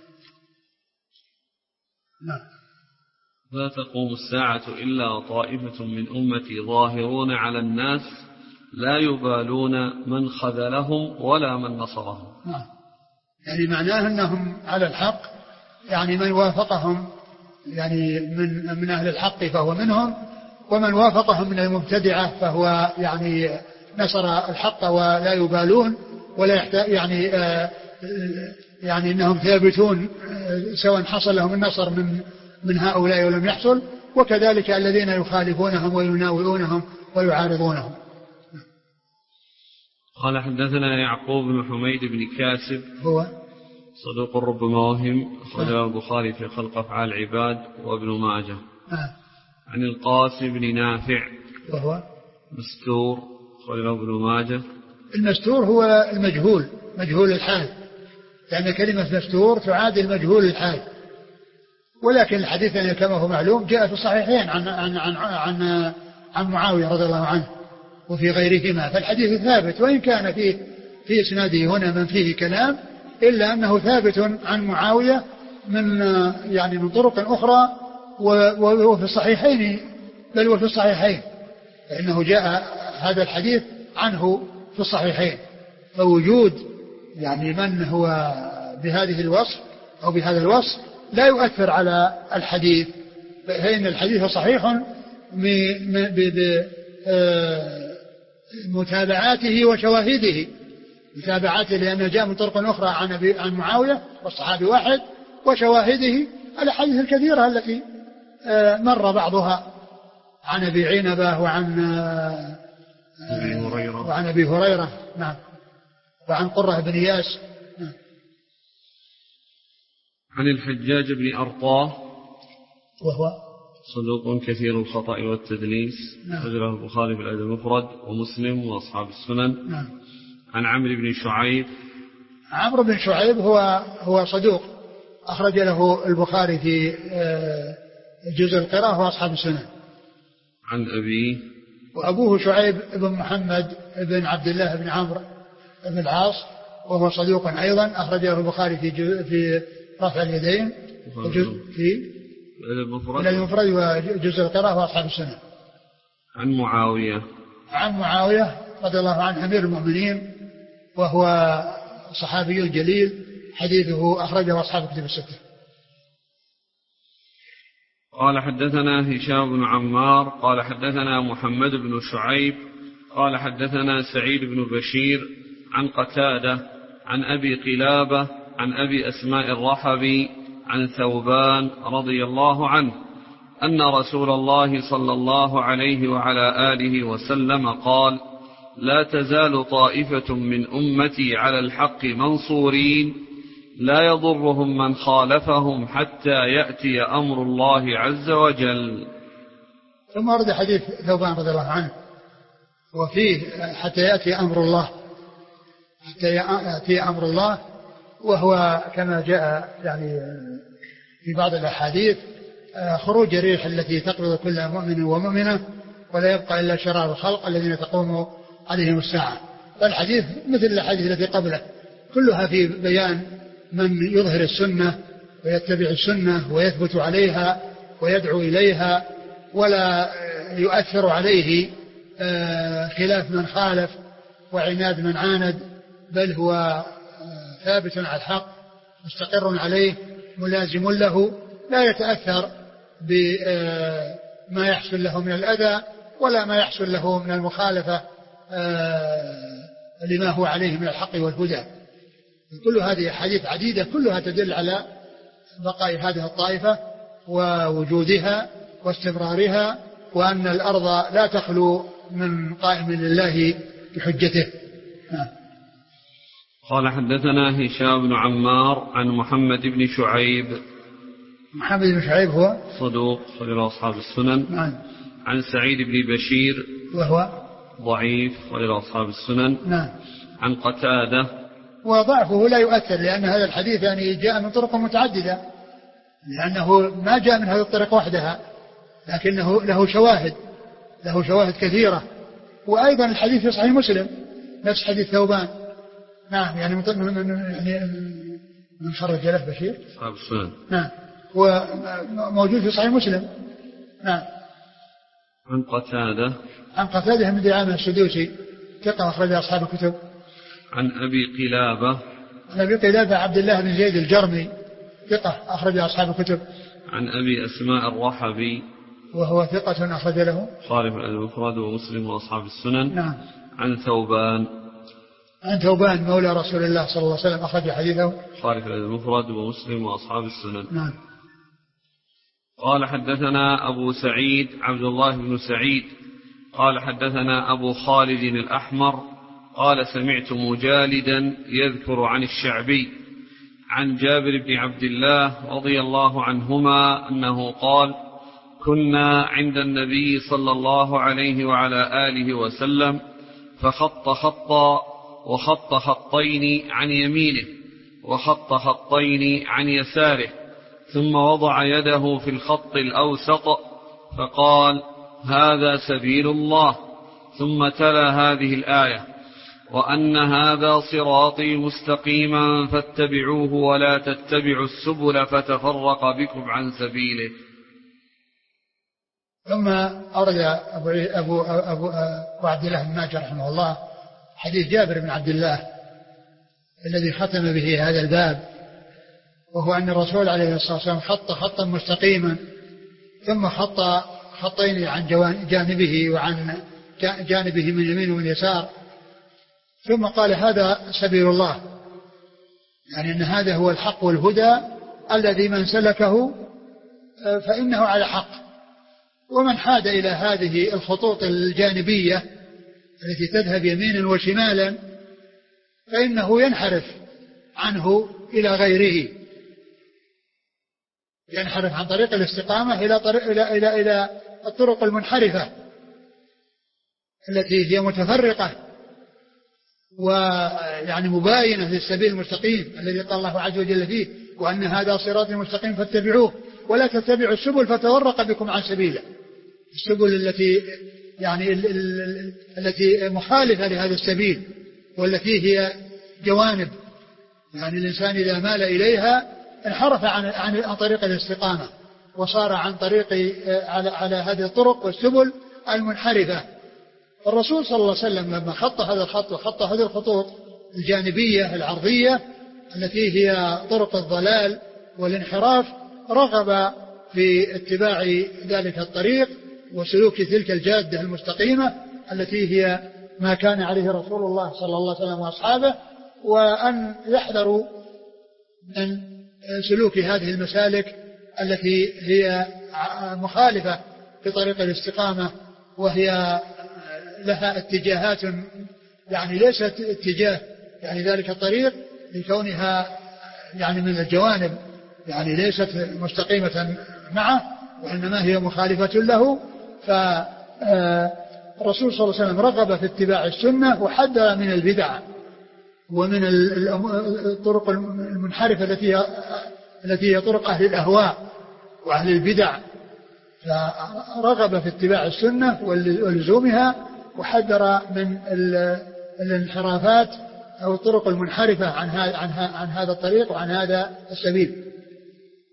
نعم. لا تقوم الساعة إلا طائفة من أمتي ظاهرون على الناس لا يبالون من خذلهم ولا من نصرهم. نعم. يعني معناه أنهم على الحق، يعني من وافقهم يعني من من أهل الحق فهو منهم، ومن وافقهم من المبتدعة فهو يعني نصر الحق ولا يبالون ولا يحتاج يعني آه يعني أنهم ثابتون سواء حصل لهم النصر من من هؤلاء ولم يحصل، وكذلك الذين يخالفونهم ويناوئونهم ويعارضونهم. قال حدثنا يعقوب بن حميد بن كاسب هو صدوق ربما وهم، أخرجه البخاري في خلق أفعال العباد وابن ماجه. آه. عن القاسم بن نافع وهو مستور، أخرجه ابن ماجه. المستور هو المجهول مجهول الحال، لأن كلمة مستور تعادل مجهول الحال، ولكن الحديث يعني كما هو معلوم جاء في الصحيحين عن عن عن عن, عن معاوية رضي الله عنه وفي غيرهما، فالحديث ثابت وإن كان فيه في إسناده هنا من فيه كلام، إلا أنه ثابت عن معاوية من يعني من طرق أخرى وفي الصحيحين، بل وفي الصحيحين، فإنه جاء هذا الحديث عنه في الصحيحين. فوجود يعني من هو بهذه الوصف أو بهذا الوصف لا يؤثر على الحديث، فإن الحديث صحيح بمتابعاته وشواهده، متابعاته لأنه جاء من طرق أخرى عن عن معاوية والصحابي واحد، وشواهده الأحاديث الكثيرة التي مر بعضها عن أبي عنبة وعن أبي هريرة وعن أبي هريرة نعم، وعن قرة بن إياس نعم. عن الحجاج بن أرطاه وهو صدوق كثير الخطأ والتدليس، أخرجه نعم. البخاري في الأدب المفرد ومسلم وأصحاب السنن. نعم. عن عمرو بن شعيب عمرو بن شعيب هو هو صدوق، أخرج له البخاري في جزء القراءة وأصحاب السنن. عن أبيه وأبوه شعيب بن محمد بن عبد الله بن عمرو بن العاص وهو صدوق أيضا، أخرج له البخاري في في رفع اليدين في المفرد وجزء القراءة وأصحاب السنن. عن معاوية عن معاوية رضي الله عنه أمير المؤمنين، وهو صحابي جليل، حديثه أخرجه أصحاب كتب الستة. قال حدثنا هشام بن عمار قال حدثنا محمد بن شعيب قال حدثنا سعيد بن بشير عن قتادة عن أبي قلابة عن أبي أسماء الرحبي عن ثوبان رضي الله عنه أن رسول الله صلى الله عليه وعلى آله وسلم قال: لا تزال طائفة من أمتي على الحق منصورين لا يضرهم من خالفهم حتى يأتي أمر الله عز وجل. ثم ورد حديث ثوبان رضي الله عنه وفيه حتى يأتي أمر الله، حتى يأتي أمر الله، وهو كما جاء يعني في بعض الأحاديث خروج الريح التي تقبض كل مؤمن ومؤمنة ولا يبقى إلا شرار الخلق الذين تقوم عليهم الساعة. فالحديث مثل الحديث التي قبله كلها في بيان من يظهر السنة ويتبع السنة ويثبت عليها ويدعو إليها ولا يؤثر عليه خلاف من خالف وعناد من عاند، بل هو ثابت على الحق مستقر عليه ملازم له، لا يتأثر بما يحصل له من الأذى ولا ما يحصل له من المخالفة لما هو عليه من الحق والهدى. كل هذه حديث عديدة كلها تدل على بقاء هذه الطائفة ووجودها واستمرارها، وأن الأرض لا تخلو من قائم لله بحجته. قال حدثنا هشام بن عمار عن محمد بن شعيب. محمد بن شعيب هو صدوق غير أصحاب السنن. نعم. عن سعيد بن بشير وهو ضعيف غير أصحاب السنن. نعم. عن قتادة وضعفه لا يؤثر، لأن هذا الحديث يعني جاء من طرق متعددة، لأنه ما جاء من هذه الطرق وحدها، لكنه له شواهد له شواهد كثيرة. وأيضا الحديث في صحيح مسلم نفس حديث ثوبان. نعم. يعني من يعني من خرج له بشير أصحاب السنن. نعم. وموجود في صحيح مسلم. نعم. عن قتادة عن قتادة بن دعامة السدوسي ثقة أخرج أصحاب الكتب. عن أبي قلابة عن أبي قلابة عبد الله بن زيد الجرمي ثقة أخرج أصحاب الكتب. عن أبي أسماء الرحبي وهو ثقة أخرج له خالف المفرد ومسلم وأصحاب السنن. نعم. عن ثوبان عن ثوبان مولى رسول الله صلى الله عليه وسلم أخرج حديثه خالف المفرد ومسلم وأصحاب السنن. نعم. قال حدثنا أبو سعيد عبد الله بن سعيد قال حدثنا أبو خالد الأحمر قال سمعت مجالدا يذكر عن الشعبي عن جابر بن عبد الله رضي الله عنهما أنه قال كنا عند النبي صلى الله عليه وعلى آله وسلم فخط خطا وخط خطين عن يمينه وخط خطين عن يساره ثم وضع يده في الخط الأوسط فقال هذا سبيل الله، ثم تلا هذه الآية وأن هذا صراطي مستقيما فاتبعوه ولا تتبعوا السبل فتفرق بكم عن سبيله. ثم أرد أبو, أبو, أبو, أبو عبد الله بن ماجه رحمه الله حديث جابر بن عبد الله الذي ختم به هذا الباب، وهو أن الرسول عليه الصلاة والسلام خط خطا مستقيما ثم خط خطين عن جانبه وعن جانبه من يمين ومن يسار، ثم قال هذا سبيل الله، يعني أن هذا هو الحق والهدى الذي من سلكه فإنه على حق، ومن حاد إلى هذه الخطوط الجانبية التي تذهب يمينا وشمالا فإنه ينحرف عنه إلى غيره، ينحرف عن طريق الاستقامة إلى طريق إلى إلى إلى الطرق المنحرفة التي هي متفرقة ويعني مباينة للسبيل المستقيم الذي قال الله عز وجل فيه وأن هذا صراط مستقيم فاتبعوه ولا تتبعوا السبل فتفرق بكم عن سبيله. السبل التي يعني ال ال التي مخالفة لهذا السبيل والتي هي جوانب، يعني الإنسان إذا مال إليها انحرف عن عن طريق الاستقامة وصار عن طريق على على هذه الطرق والسبل المنحرفة. الرسول صلى الله عليه وسلم لما خط هذا الخط وخط هذه الخطوط الجانبية العرضية التي هي طرق الضلال والانحراف رغب في اتباع ذلك الطريق وسلوك تلك الجادة المستقيمة التي هي ما كان عليه رسول الله صلى الله عليه وسلم وأصحابه، وأن يحذروا من سلوك هذه المسالك التي هي مخالفة لطريق الاستقامة وهي لها اتجاهات يعني ليست اتجاه يعني ذلك الطريق لكونها يعني من الجوانب يعني ليست مستقيمة معه وإنما هي مخالفة له. فالرسول صلى الله عليه وسلم رغب في اتباع السنة وحذر من البدع ومن الطرق المنحرفة التي التي هي طرق أهل الأهواء وأهل البدع، فرغب في اتباع السنة ولزومها وحذر من الانحرافات أو الطرق المنحرفة عن عن عن هذا الطريق وعن هذا السبيل.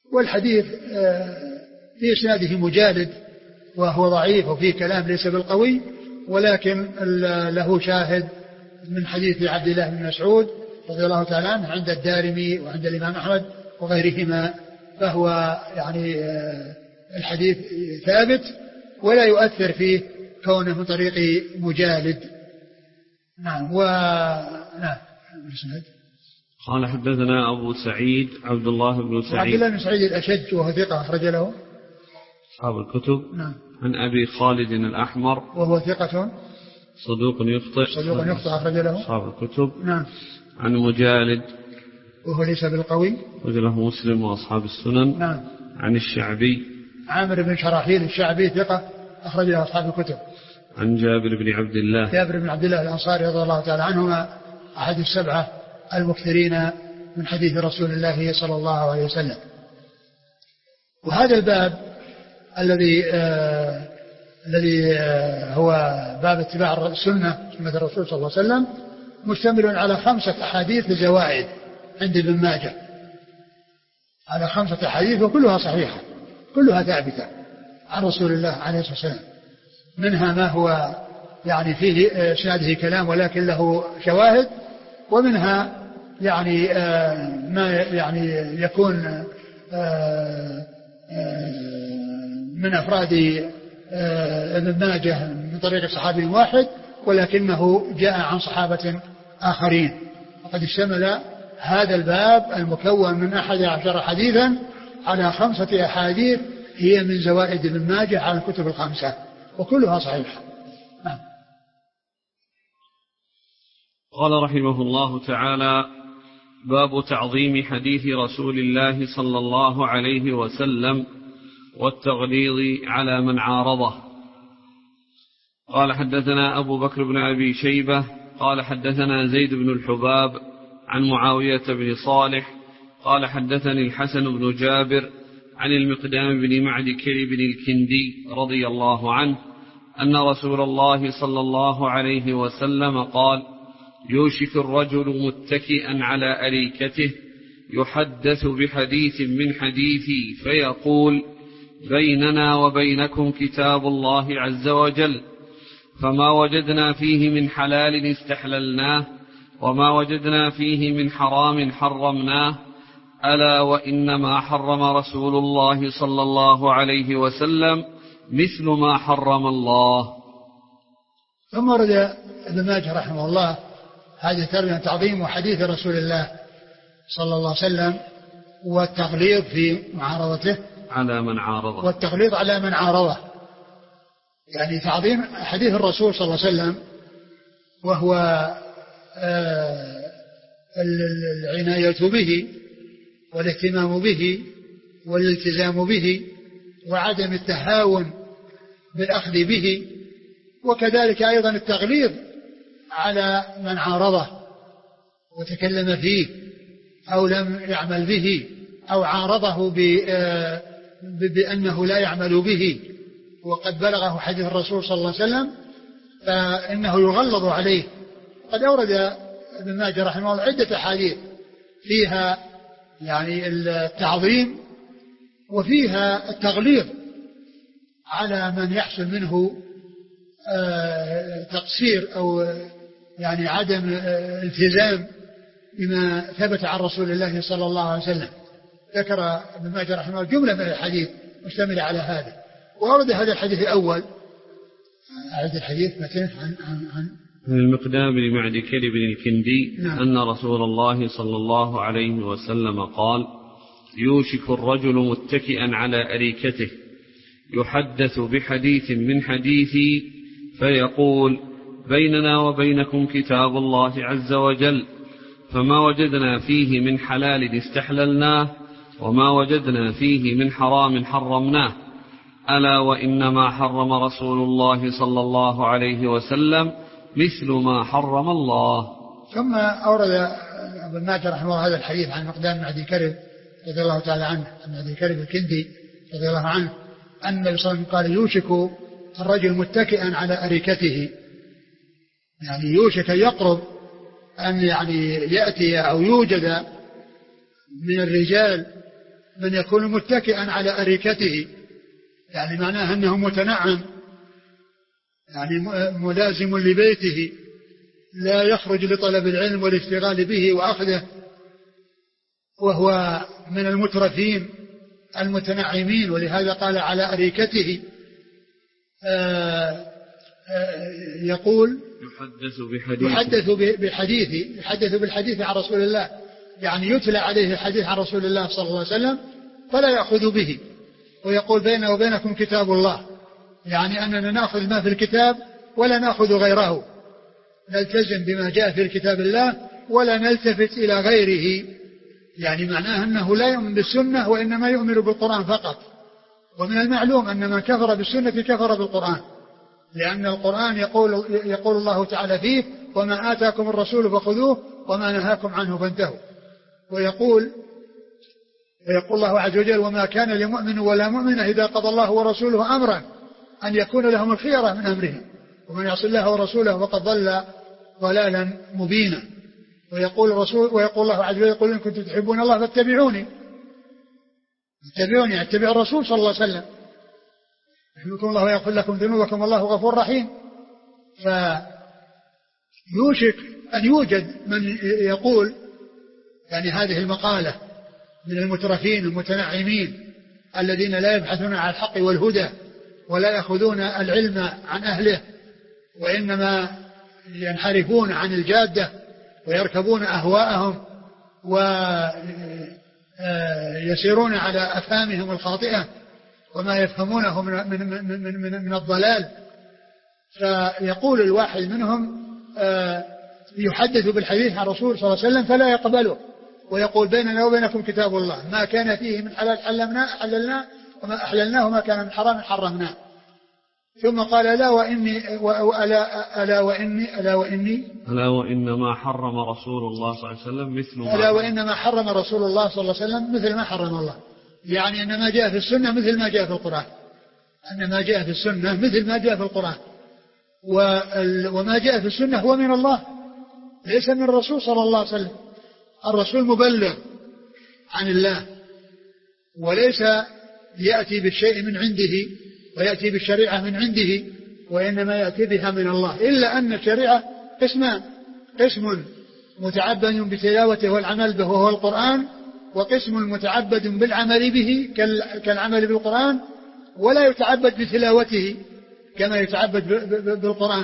والحديث في إسناده مجالد وهو ضعيف وفيه كلام ليس بالقوي، ولكن له شاهد من حديث عبد الله بن مسعود رضي الله تعالى عنه عند الدارمي وعند الإمام أحمد وغيرهما، فهو يعني الحديث ثابت ولا يؤثر فيه كونه من طريق مجالد. نعم. و نعم. قال حدثنا أبو سعيد عبد الله بن سعيد عبد الله بن سعيد الأشج وهو ثقة أخرج له أصحاب الكتب. نعم. عن أبي خالد الأحمر وهو ثقة صدوق يخطئ صدوق يخطئ أخرج له أصحاب الكتب. نعم. عن مجالد وهو ليس بالقوي أخرج له مسلم وأصحاب السنن. نعم. عن الشعبي عامر بن شراحيل الشعبي ثقة أخرج له أصحاب الكتب. عن جابر بن عبد الله جابر بن عبد الله الأنصاري رضي الله تعالى عنهما أحد السبعة المكثرين من حديث رسول الله صلى الله عليه وسلم. وهذا الباب الذي آه الذي آه هو باب اتباع السنة سنة الرسول صلى الله عليه وسلم مشتمل على خمسة أحاديث لزوائد عند ابن ماجه، على خمسة أحاديث وكلها صحيحة كلها ثابتة عن رسول الله عليه الصلاة والسلام، منها ما هو يعني فيه إسناده كلام ولكن له شواهد، ومنها يعني آه ما يعني يكون آه آه من أفراد آه ابن ماجه من طريق صحابي واحد ولكنه جاء عن صحابة آخرين. وقد اشتمل هذا الباب المكون من أحد عشر حديثا على خمسة أحاديث هي من زوائد ابن ماجه على الكتب الخمسة وكلها صحيحة. نعم. قال رحمه الله تعالى: باب تعظيم حديث رسول الله صلى الله عليه وسلم والتغليظ على من عارضه. قال حدثنا أبو بكر بن أبي شيبة قال حدثنا زيد بن الحباب عن معاوية بن صالح قال حدثني الحسن بن جابر عن المقدام بن معد كرب الكندي رضي الله عنه أن رسول الله صلى الله عليه وسلم قال: يوشك الرجل متكئا على أريكته يحدث بحديث من حديثي فيقول: بيننا وبينكم كتاب الله عز وجل، فما وجدنا فيه من حلال استحللناه وما وجدنا فيه من حرام حرمناه، ألا وإنما حرم رسول الله صلى الله عليه وسلم مثل ما حرم الله. ثم ورد ابن ماجه رحمه الله هذه ترجمة تعظيم حديث رسول الله صلى الله عليه وسلم والتغليظ في معارضته على من عارضه والتغليظ على من عارضه، يعني تعظيم حديث الرسول صلى الله عليه وسلم وهو آه العناية به والاهتمام به والالتزام به وعدم التهاون بالأخذ به، وكذلك أيضا التغليظ على من عارضه وتكلم فيه أو لم يعمل به أو عارضه بأنه لا يعمل به وقد بلغه حديث الرسول صلى الله عليه وسلم فإنه يغلظ عليه. قد أورد ابن ماجه رحمه الله عدة أحاديث فيها يعني التعظيم وفيها التغليظ على من يحصل منه تقصير أو يعني عدم التزام بما ثبت عن رسول الله صلى الله عليه وسلم. ذكر ابن ماجه رحمه الله جملة من الحديث مشتملة على هذا، وأورد هذا الحديث الأول أعد الحديث مثلا عن عن عن المقدام بن معد كرب الكندي نعم. أن رسول الله صلى الله عليه وسلم قال: يوشك الرجل متكئا على أريكته يحدث بحديث من حديثي فيقول: بيننا وبينكم كتاب الله عز وجل، فما وجدنا فيه من حلال استحللناه وما وجدنا فيه من حرام حرمناه، ألا وإنما حرم رسول الله صلى الله عليه وسلم مثل ما حرم الله. ثم أورد ابن ماجه رحمه الله هذا الحديث عن مقدام بن عدي كرب رضي الله تعالى عنه عن عدي كرب الكندي رضي الله عنه أن النبي صلى الله عليه وسلم قال: يوشك الرجل متكئا على أريكته، يعني يوشك يقرب أن يعني يأتي أو يوجد من الرجال من يكون متكئا على أريكته، يعني معناه أنه متنعم، يعني ملازم لبيته، لا يخرج لطلب العلم والاشتغال به وأخذه، وهو من المترفين المتنعمين، ولهذا قال على أريكته. آآ آآ يقول يحدث بحديث يحدث بحديث يحدث بالحديث عن رسول الله، يعني يتلى عليه الحديث عن رسول الله صلى الله عليه وسلم فلا يأخذ به، ويقول بيننا وبينكم كتاب الله، يعني أننا نأخذ ما في الكتاب ولا نأخذ غيره، نلتزم بما جاء في الكتاب الله ولا نلتفت إلى غيره، يعني معناه أنه لا يؤمن بالسنة وإنما يؤمن بالقرآن فقط. ومن المعلوم أن من كفر بالسنة كفر بالقرآن، لأن القرآن يقول, يقول الله تعالى فيه وما آتاكم الرسول فخذوه وما نهاكم عنه فانتهوا، ويقول ويقول الله عز وجل وما كان لمؤمن ولا مؤمنة إذا قضى الله ورسوله أمرا أن يكون لهم الخيرة من أمرهم ومن يعص الله ورسوله فقد ضل ضلالا مبينا. ويقول الرسول ويقول الله عز وجل قل إن كنتم تحبون الله فاتبعوني اتبعوني اتبع الرسول صلى الله عليه وسلم يحبكم الله ويغفر لكم ذنوبكم والله غفور رحيم. فيوشك أن يوجد من يقول يعني هذه المقالة من المترفين المتنعمين الذين لا يبحثون عن الحق والهدى ولا يأخذون العلم عن أهله، وإنما ينحرفون عن الجادة ويركبون أهواءهم ويسيرون على أفهامهم الخاطئة وما يفهمونه من, من, من, من, من الضلال. فيقول الواحد منهم يحدث بالحديث عن الرسول صلى الله عليه وسلم فلا يقبله، ويقول بيننا وبينكم كتاب الله ما كان فيه من حلال حللناه حللناه وما أحللناه وما كان من حرام حرمناه. ثم قال لا وإني ألا, ألا وإني ألا وإني ألا وإنما حرم رسول الله صلى الله عليه وسلم مثل ما ألا وإنما حرم رسول الله صلى الله عليه وسلم مثل ما حرم الله، يعني أن ما جاء في السنة مثل ما جاء في القرآن، أن ما جاء في السنة مثل ما جاء في القرآن، وما جاء في السنة هو من الله ليس من الرسول صلى الله عليه وسلم. الرسول مبلغ عن الله وليس يأتي بالشيء من عنده ويأتي بالشريعة من عنده، وإنما يأتي بها من الله، إلا أن الشريعة قسمان: قسم متعبد بتلاوته والعمل به وهو القرآن، وقسم متعبد بالعمل به كالعمل بالقرآن ولا يتعبد بتلاوته كما يتعبد بالقرآن.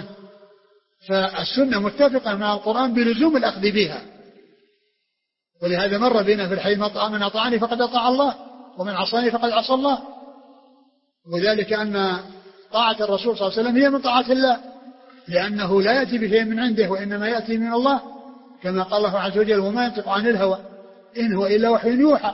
فالسنة متفقة مع القرآن بلزوم الأخذ بها، ولهذا مر بنا في الحديث من أطاعني فقد أطاع الله ومن عصاني فقد عصى الله، وذلك أن طاعة الرسول صلى الله عليه وسلم هي من طاعة الله، لأنه لا يأتي بشيء من عنده وإنما يأتي من الله، كما قال الله عز وجل وما ينطق عن الهوى إن هو إلا وحي يوحى.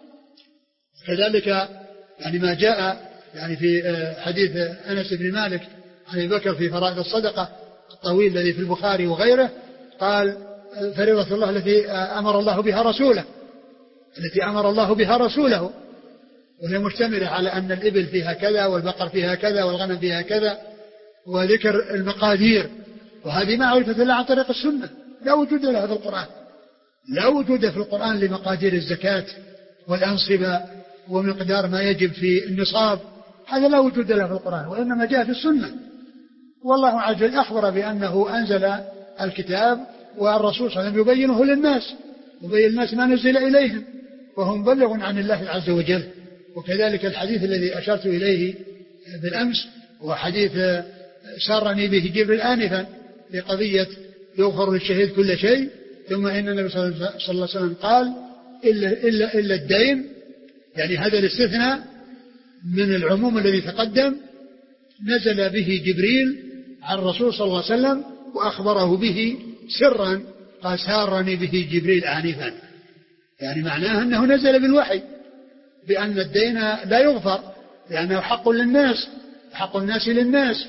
كذلك يعني ما جاء يعني في حديث أنس بن مالك عن أبي بكر في فرائض الصدقة الطويل الذي في البخاري وغيره، قال فريضة الله التي أمر الله بها رسوله التي أمر الله بها رسوله وهي مشتملة على أن الإبل فيها كذا والبقر فيها كذا والغنم فيها كذا، وذكر المقادير، وهذه ما عرفت إلا عن طريق السنة، لا وجود لها في القرآن، لا وجود في القرآن لمقادير الزكاة والأنصبة ومقدار ما يجب في النصاب، هذا لا وجود له في القرآن، وإنما جاء في السنة. والله عز وجل أخبر بأنه أنزل الكتاب والرسول صلى الله عليه وسلم يبينه للناس، يبين الناس ما نزل إليهم وهم بلغ عن الله عز وجل. وكذلك الحديث الذي أشرت إليه بالأمس وحديث سارني به جبريل آنفا لقضية يغفر للشهيد كل شيء، ثم إن النبي صلى الله عليه وسلم قال إلا, إلا, إلا الدين، يعني هذا الاستثناء من العموم الذي تقدم نزل به جبريل عن الرسول صلى الله عليه وسلم وأخبره به سرا، قال سارني به جبريل آنفا، يعني معناه أنه نزل بالوحي بأن الدين لا يغفر لأنه حق للناس، حق الناس للناس،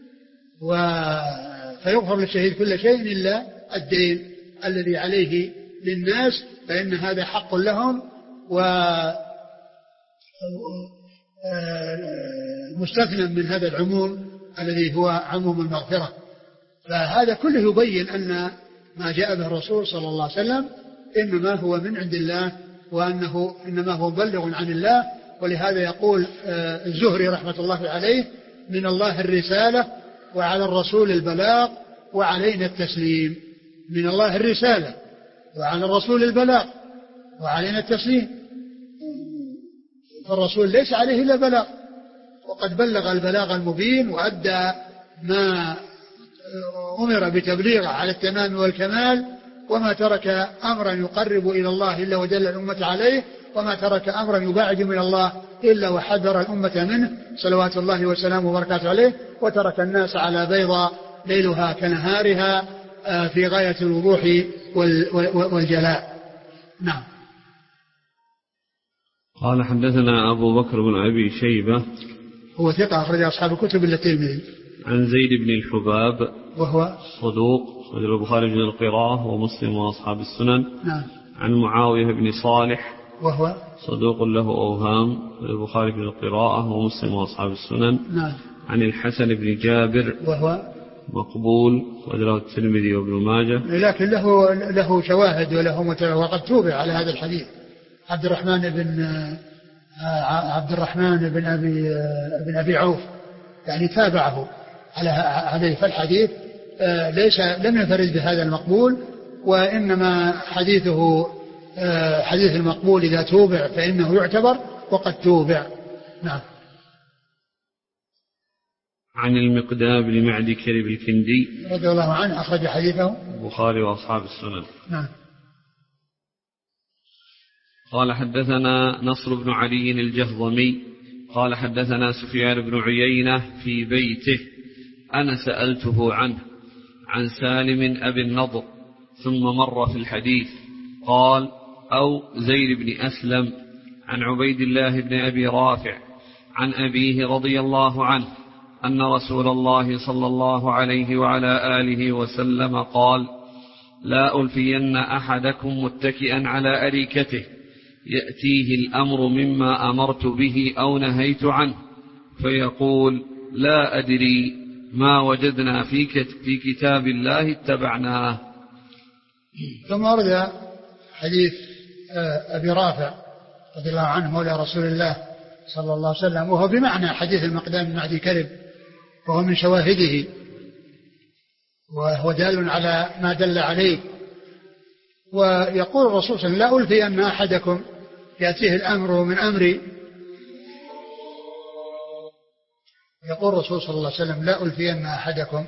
فيغفر للشهيد كل شيء إلا الدين الذي عليه للناس، فإن هذا حق لهم ومستثنى من هذا العموم الذي هو عموم المغفرة. فهذا كله يبين أن ما جاء به الرسول صلى الله عليه وسلم إنما هو من عند الله وأنه إنما هو مبلغ عن الله. ولهذا يقول الزهري رحمة الله عليه: من الله الرسالة وعلى الرسول البلاغ وعلينا التسليم. من الله الرسالة وعلى الرسول البلاغ وعلينا التسليم. فالرسول ليس عليه إلا بلاغ، وقد بلغ البلاغ المبين وأدى ما أمر بتبليغه على التمام والكمال، وما ترك أمرا يقرب إلى الله إلا ودل الأمة عليه، وما ترك أمرا يباعد من الله إلا وحذر الأمة منه صلوات الله وسلامه وبركاته عليه، وترك الناس على بيضاء ليلها كنهارها في غاية الوضوح والجلاء. نعم. قال حدثنا أبو بكر بن أبي شيبة هو ثقة أخرج أصحاب الكتب إلا الترمذي. عن زيد بن الحباب وهو صدوق أخرج البخاري من القراءة ومسلم وأصحاب السنن. نعم. عن معاوية بن صالح وهو صدوق له أوهام، البخاري من القراءة ومسلم وأصحاب السنن. نعم. عن الحسن بن جابر وهو مقبول وله الترمذي وابن ماجه، لكن له له شواهد وله متابعة، وقد توبع على هذا الحديث عبد الرحمن بن عبد الرحمن بن أبي بن أبي عوف، يعني تابعه على عليه. فالحديث ليس لم ينفرد بهذا المقبول، وإنما حديثه حديث المقبول إذا توبع فإنه يعتبر وقد توبع. نعم. عن المقدام بن معدي كرب الكندي رضي الله عنه أخرج حديثه البخاري وأصحاب السنن. نعم. قال حدثنا نصر بن علي الجهضمي قال حدثنا سفيان بن عيينة في بيته أنا سألته عنه عن سالم أبي النضر ثم مر في الحديث قال أو زيد بن أسلم عن عبيد الله بن أبي رافع عن أبيه رضي الله عنه أن رسول الله صلى الله عليه وعلى آله وسلم قال لا ألفين أحدكم متكئا على أريكته يأتيه الأمر مما أمرت به أو نهيت عنه فيقول لا أدري ما وجدنا في كتاب الله اتبعناه. ثم ورد حديث أبي رافع رضي الله عنه مولى رسول الله صلى الله عليه وسلم، وهو بمعنى حديث المقدام بن معدي كرب، وهو من شواهده، وهو دال على ما دل عليه. ويقول الرسول صلى الله عليه وسلم لا ألفي أن أحدكم يأتيه الأمر من أمري، يقول الرسول صلى الله عليه وسلم لا ألفي أن أحدكم،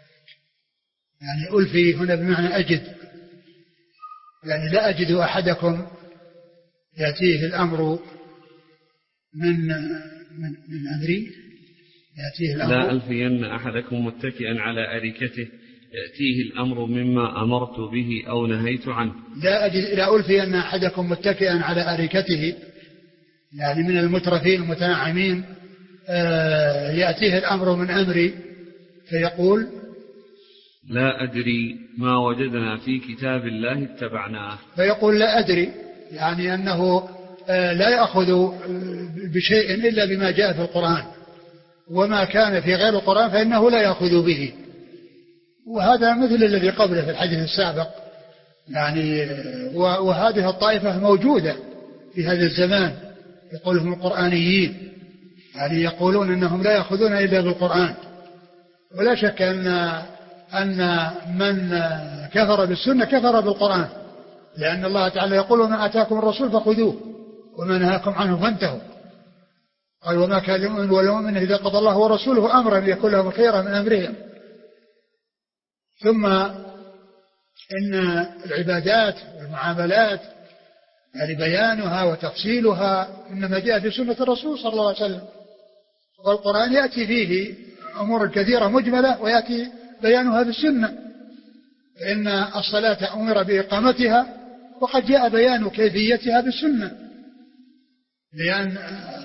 يعني ألفي هنا بمعنى أجد، يعني لا أجد أحدكم يأتيه الأمر من من من أمري يأتيه الأمر لا ألفين أحدكم متكئا على أريكته يأتيه الأمر مما أمرت به أو نهيت عنه. لا أجد لا ألفي أن أحدكم متكئا على أريكته، يعني من المترفين المتنعمين، يأتيه الأمر من أمري فيقول لا أدري ما وجدنا في كتاب الله اتبعناه، فيقول لا أدري، يعني أنه لا يأخذ بشيء إلا بما جاء في القرآن، وما كان في غير القرآن فإنه لا يأخذ به. وهذا مثل الذي قبله في الحديث السابق، يعني وهذه الطائفة موجودة في هذا الزمان، يقولهم القرآنيين، يعني يقولون أنهم لا يأخذون إلا بالقرآن. ولا شك أن أن من كفر بالسنة كفر بالقرآن، لأن الله تعالى يقول وما آتاكم الرسول فخذوه وما نهاكم عنه فانتهوا. قال وما كان لمؤمن ولا مؤمن إذا قضى الله ورسوله أمرا ليكن لهم الخير من أمرهم. ثم إن العبادات والمعاملات يعني بيانها وتفصيلها إنما جاء في سنة الرسول صلى الله عليه وسلم، والقرآن يأتي فيه أمور كثيرة مجملة ويأتي بيانها في السنة. فإن الصلاة أمر بإقامتها وقد جاء بيان كيفيتها بالسنة، بيان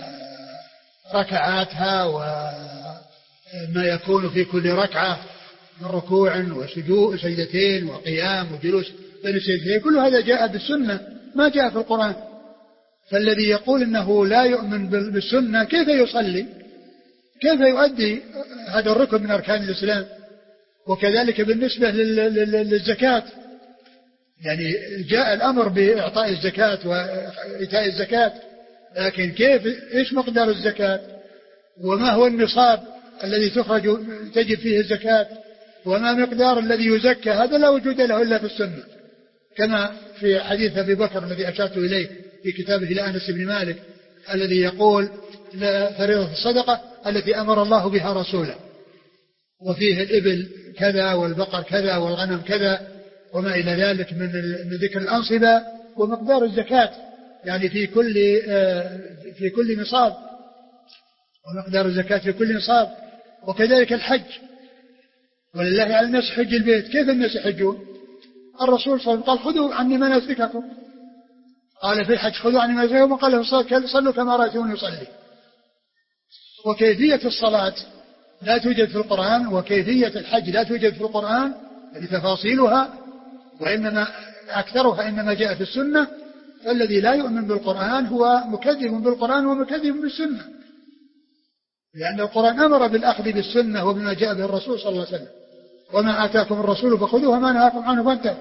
ركعاتها وما يكون في كل ركعة من ركوع وسجود سجدتين وقيام وجلوس بين السجدتين، كل هذا جاء بالسنة ما جاء في القرآن. فالذي يقول إنه لا يؤمن بالسنة كيف يصلي؟ كيف يؤدي هذا الركن من أركان الإسلام؟ وكذلك بالنسبة للزكاة، يعني جاء الأمر بإعطاء الزكاة وإيتاء الزكاة، لكن كيف إيش مقدار الزكاة وما هو النصاب الذي تخرج تجب فيه الزكاة وما مقدار الذي يزكى، هذا لا وجود له إلا في السنة، كما في حديث أبي بكر الذي أشرت إليه في كتابه لأنس بن مالك الذي يقول فريضة الصدقة التي أمر الله بها رسوله، وفيه الإبل كذا والبقر كذا والغنم كذا وما إلى ذلك من ذكر الأنصبة ومقدار الزكاة يعني في كل في كل نصاب، ومقدار الزكاة في كل نصاب. وكذلك الحج، ولله على الناس حج البيت. كيف الناس يحجون؟ الرسول صلى الله عليه وسلم قال خذوا عني مناسككم، قال في الحج خذوا عني مناسككم، وقال صلوا كما رأيتموني يصلي. وكيفية الصلاة لا توجد في القرآن، وكيفية الحج لا توجد في القرآن لتفاصيلها، وإنما أكثرها إنما جاء في السنة. فالذي لا يؤمن بالقرآن هو مكذب بالقرآن ومكذب بالسنة، لأن القرآن أمر بالأخذ بالسنة وبما جاء به الرسول صلى الله عليه وسلم، وما آتاكم الرسول فخذوه وما نهاكم عنه فانتهوا.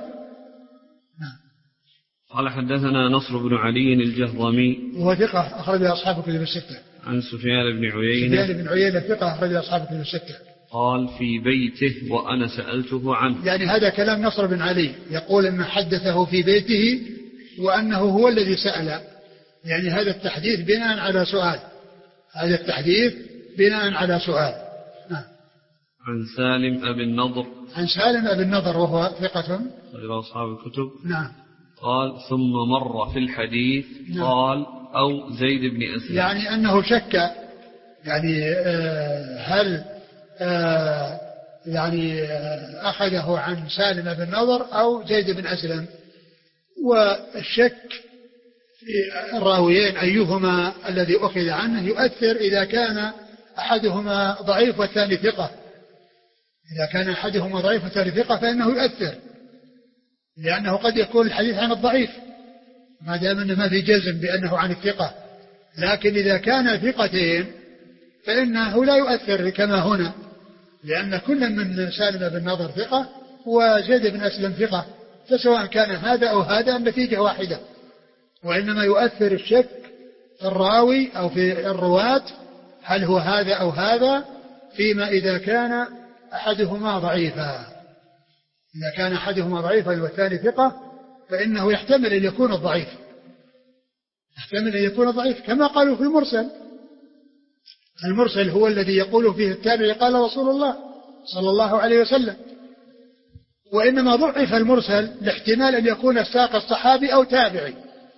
قال حدثنا نصر بن علي الجهضمي وهو ثقة أخرج أصحاب الكتب الستة. عن سفيان بن عيينة سفيان بن عيينة ثقة أخرج أصحاب الكتب الستة. قال في بيته وأنا سألته عنه. يعني هذا كلام نصر بن علي، يقول أن حدثه في بيته وأنه هو الذي سأل، يعني هذا التحديث بناء على سؤال، هذا التحديث بناء على سؤال. نعم. عن سالم أبي النضر. عن سالم أبي النضر وهو ثقة إلى أصحاب الكتب. نعم. قال ثم مر في الحديث. نعم. قال أو زيد بن أسلم، يعني أنه شك، يعني آه هل آه يعني آه أخذه عن سالم بن النضر أو زيد بن أسلم، والشك في الراويين أيهما الذي أخذ عنه يؤثر إذا كان أحدهما ضعيف والثاني ثقة. إذا كان أحدهما ضعيف والثاني ثقة فإنه يؤثر، لأنه قد يكون الحديث عن الضعيف ما دام أنه ما في جزم بأنه عن الثقة، لكن إذا كان ثقتين فإنه لا يؤثر كما هنا، لأن كل من سالم بن النضر ثقة وزيد بن أسلم ثقة، فسواء كان هذا أو هذا النتيجة واحدة، وإنما يؤثر الشك في الراوي أو في الرواة هل هو هذا أو هذا، فيما إذا كان أحدهما ضعيفا. إذا كان أحدهما ضعيفا والثاني ثقة فإنه يحتمل أن يكون الضعيف، يحتمل أن يكون ضعيف، كما قالوا في المرسل. المرسل هو الذي يقول فيه التابعي قال رسول الله صلى الله عليه وسلم، وإنما ضعف المرسل لاحتمال أن يكون الساق الصحابي أو تابعي،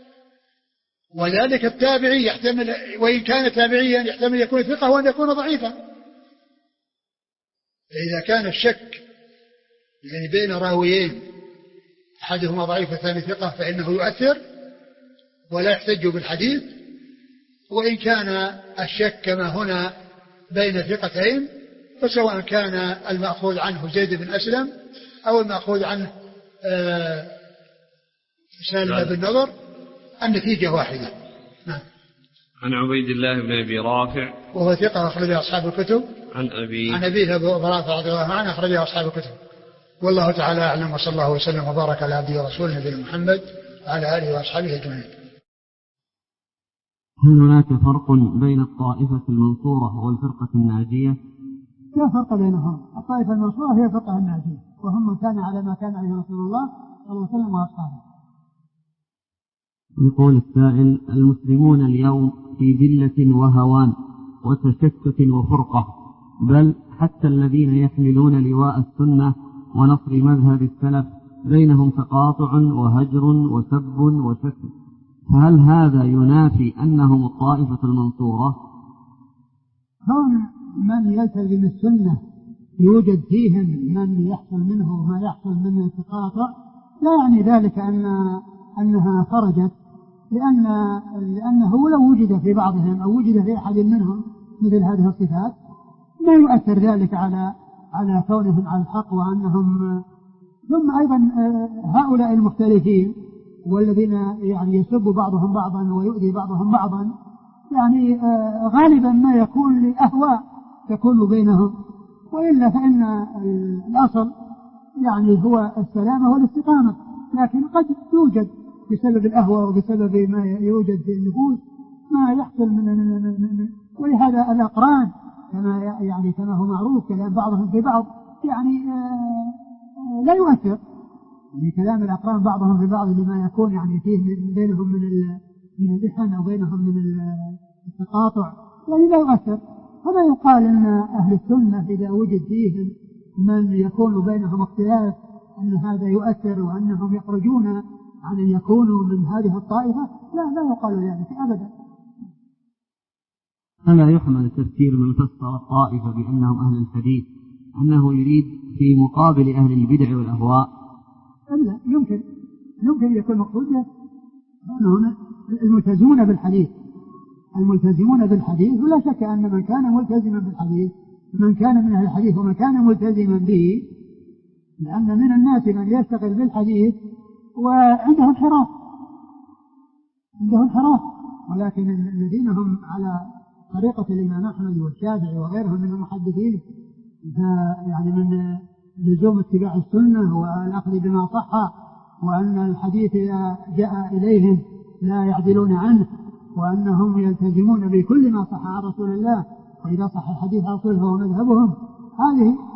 وذلك التابعي يحتمل وإن كان تابعيا يحتمل يكون ثقة وأن يكون ضعيفا. إذا كان الشك يعني بين راويين أحدهما ضعيف والثاني ثقة فإنه يؤثر ولا يحتج بالحديث، وإن كان الشك كما هنا بين ثقتين فسواء كان المأخوذ عنه زيد بن أسلم أو المأخوذ عنه سالم بن النضر النتيجة واحدة. نعم. عن عبيد الله بن أبي رافع وهو ثقة أخرج أصحاب الكتب. عن أبي عن أبيه أبو رافع رضي الله عنه أخرج أصحاب الكتب. والله تعالى أعلم، وصلى الله وسلم وبارك على عبده ورسوله نبينا محمد وعلى آله وأصحابه أجمعين. هل هناك فرق بين الطائفة المنصورة والفرقة الناجية؟ لا فرق بينهم، الطائفة المنصورة هي الفرقة الناجية، وهم من كان على ما كان عليه رسول الله صلى الله عليه وسلم وأصحابه. يقول السائل: المسلمون اليوم في ذلة وهوان وتشتت وفرقة، بل حتى الذين يحملون لواء السنة ونصر مذهب السلف بينهم تقاطع وهجر وسب وشتم، فهل هذا ينافي أنهم الطائفة المنصورة؟ كون من يلتزم السنة يوجد فيهم من يحصل منه ما يحصل من التقاطع لا يعني ذلك أن أنها خرجت، لأن لأنه لو وجد في بعضهم أو وجد في أحد منهم مثل هذه الصفات ما يؤثر ذلك على على كونهم على الحق وأنهم. ثم أيضا هؤلاء المختلفين والذين يعني يسب بعضهم بعضا ويؤذي بعضهم بعضا يعني غالبا ما يكون لأهواء تكون بينهم، وإلا فإن الأصل يعني هو السلامة والاستقامة، لكن قد يوجد بسبب الأهوى وبسبب ما يوجد في النفوس ما يحصل من, من, من, من ولهذا الأقران كما يعني كما هو معروف كلام بعضهم في بعض يعني آه لا يؤثر، يعني كلام الأقران بعضهم في بعض لما يكون يعني فيه بينهم من من اللحن أو بينهم من التقاطع يعني لا يؤثر. فلا يقال أن أهل السنة إذا وجد فيهم من يكون بينهم اختلاف أن هذا يؤثر وأنهم يخرجون عن أن يكونوا من هذه الطائفة، لا لا يقال ذلك أبدا. ألا يحمل تفسير من فسر الطائفة بأنهم أهل الحديث أنه يريد في مقابل أهل البدع والأهواء؟ لا يمكن يمكن يكون مقصود هنا الملتزمون بالحديث الملتزمون بالحديث ولا شك أن من كان ملتزما بالحديث من كان من أهل الحديث ومن كان ملتزما به، لأن من الناس من يشتغل بالحديث وعنده انحراف عنده انحراف ولكن الذين هم على طريقة الإمام أحمد والشافعي وغيرهم من المحدثين يعني من لزوم اتباع السنة والأخذ بما صح وأن الحديث إذا جاء إليهم لا يعدلون عنه وأنهم يلتزمون بكل ما صح عن رسول الله وإذا صح الحديث أصله فهو مذهبهم، هذه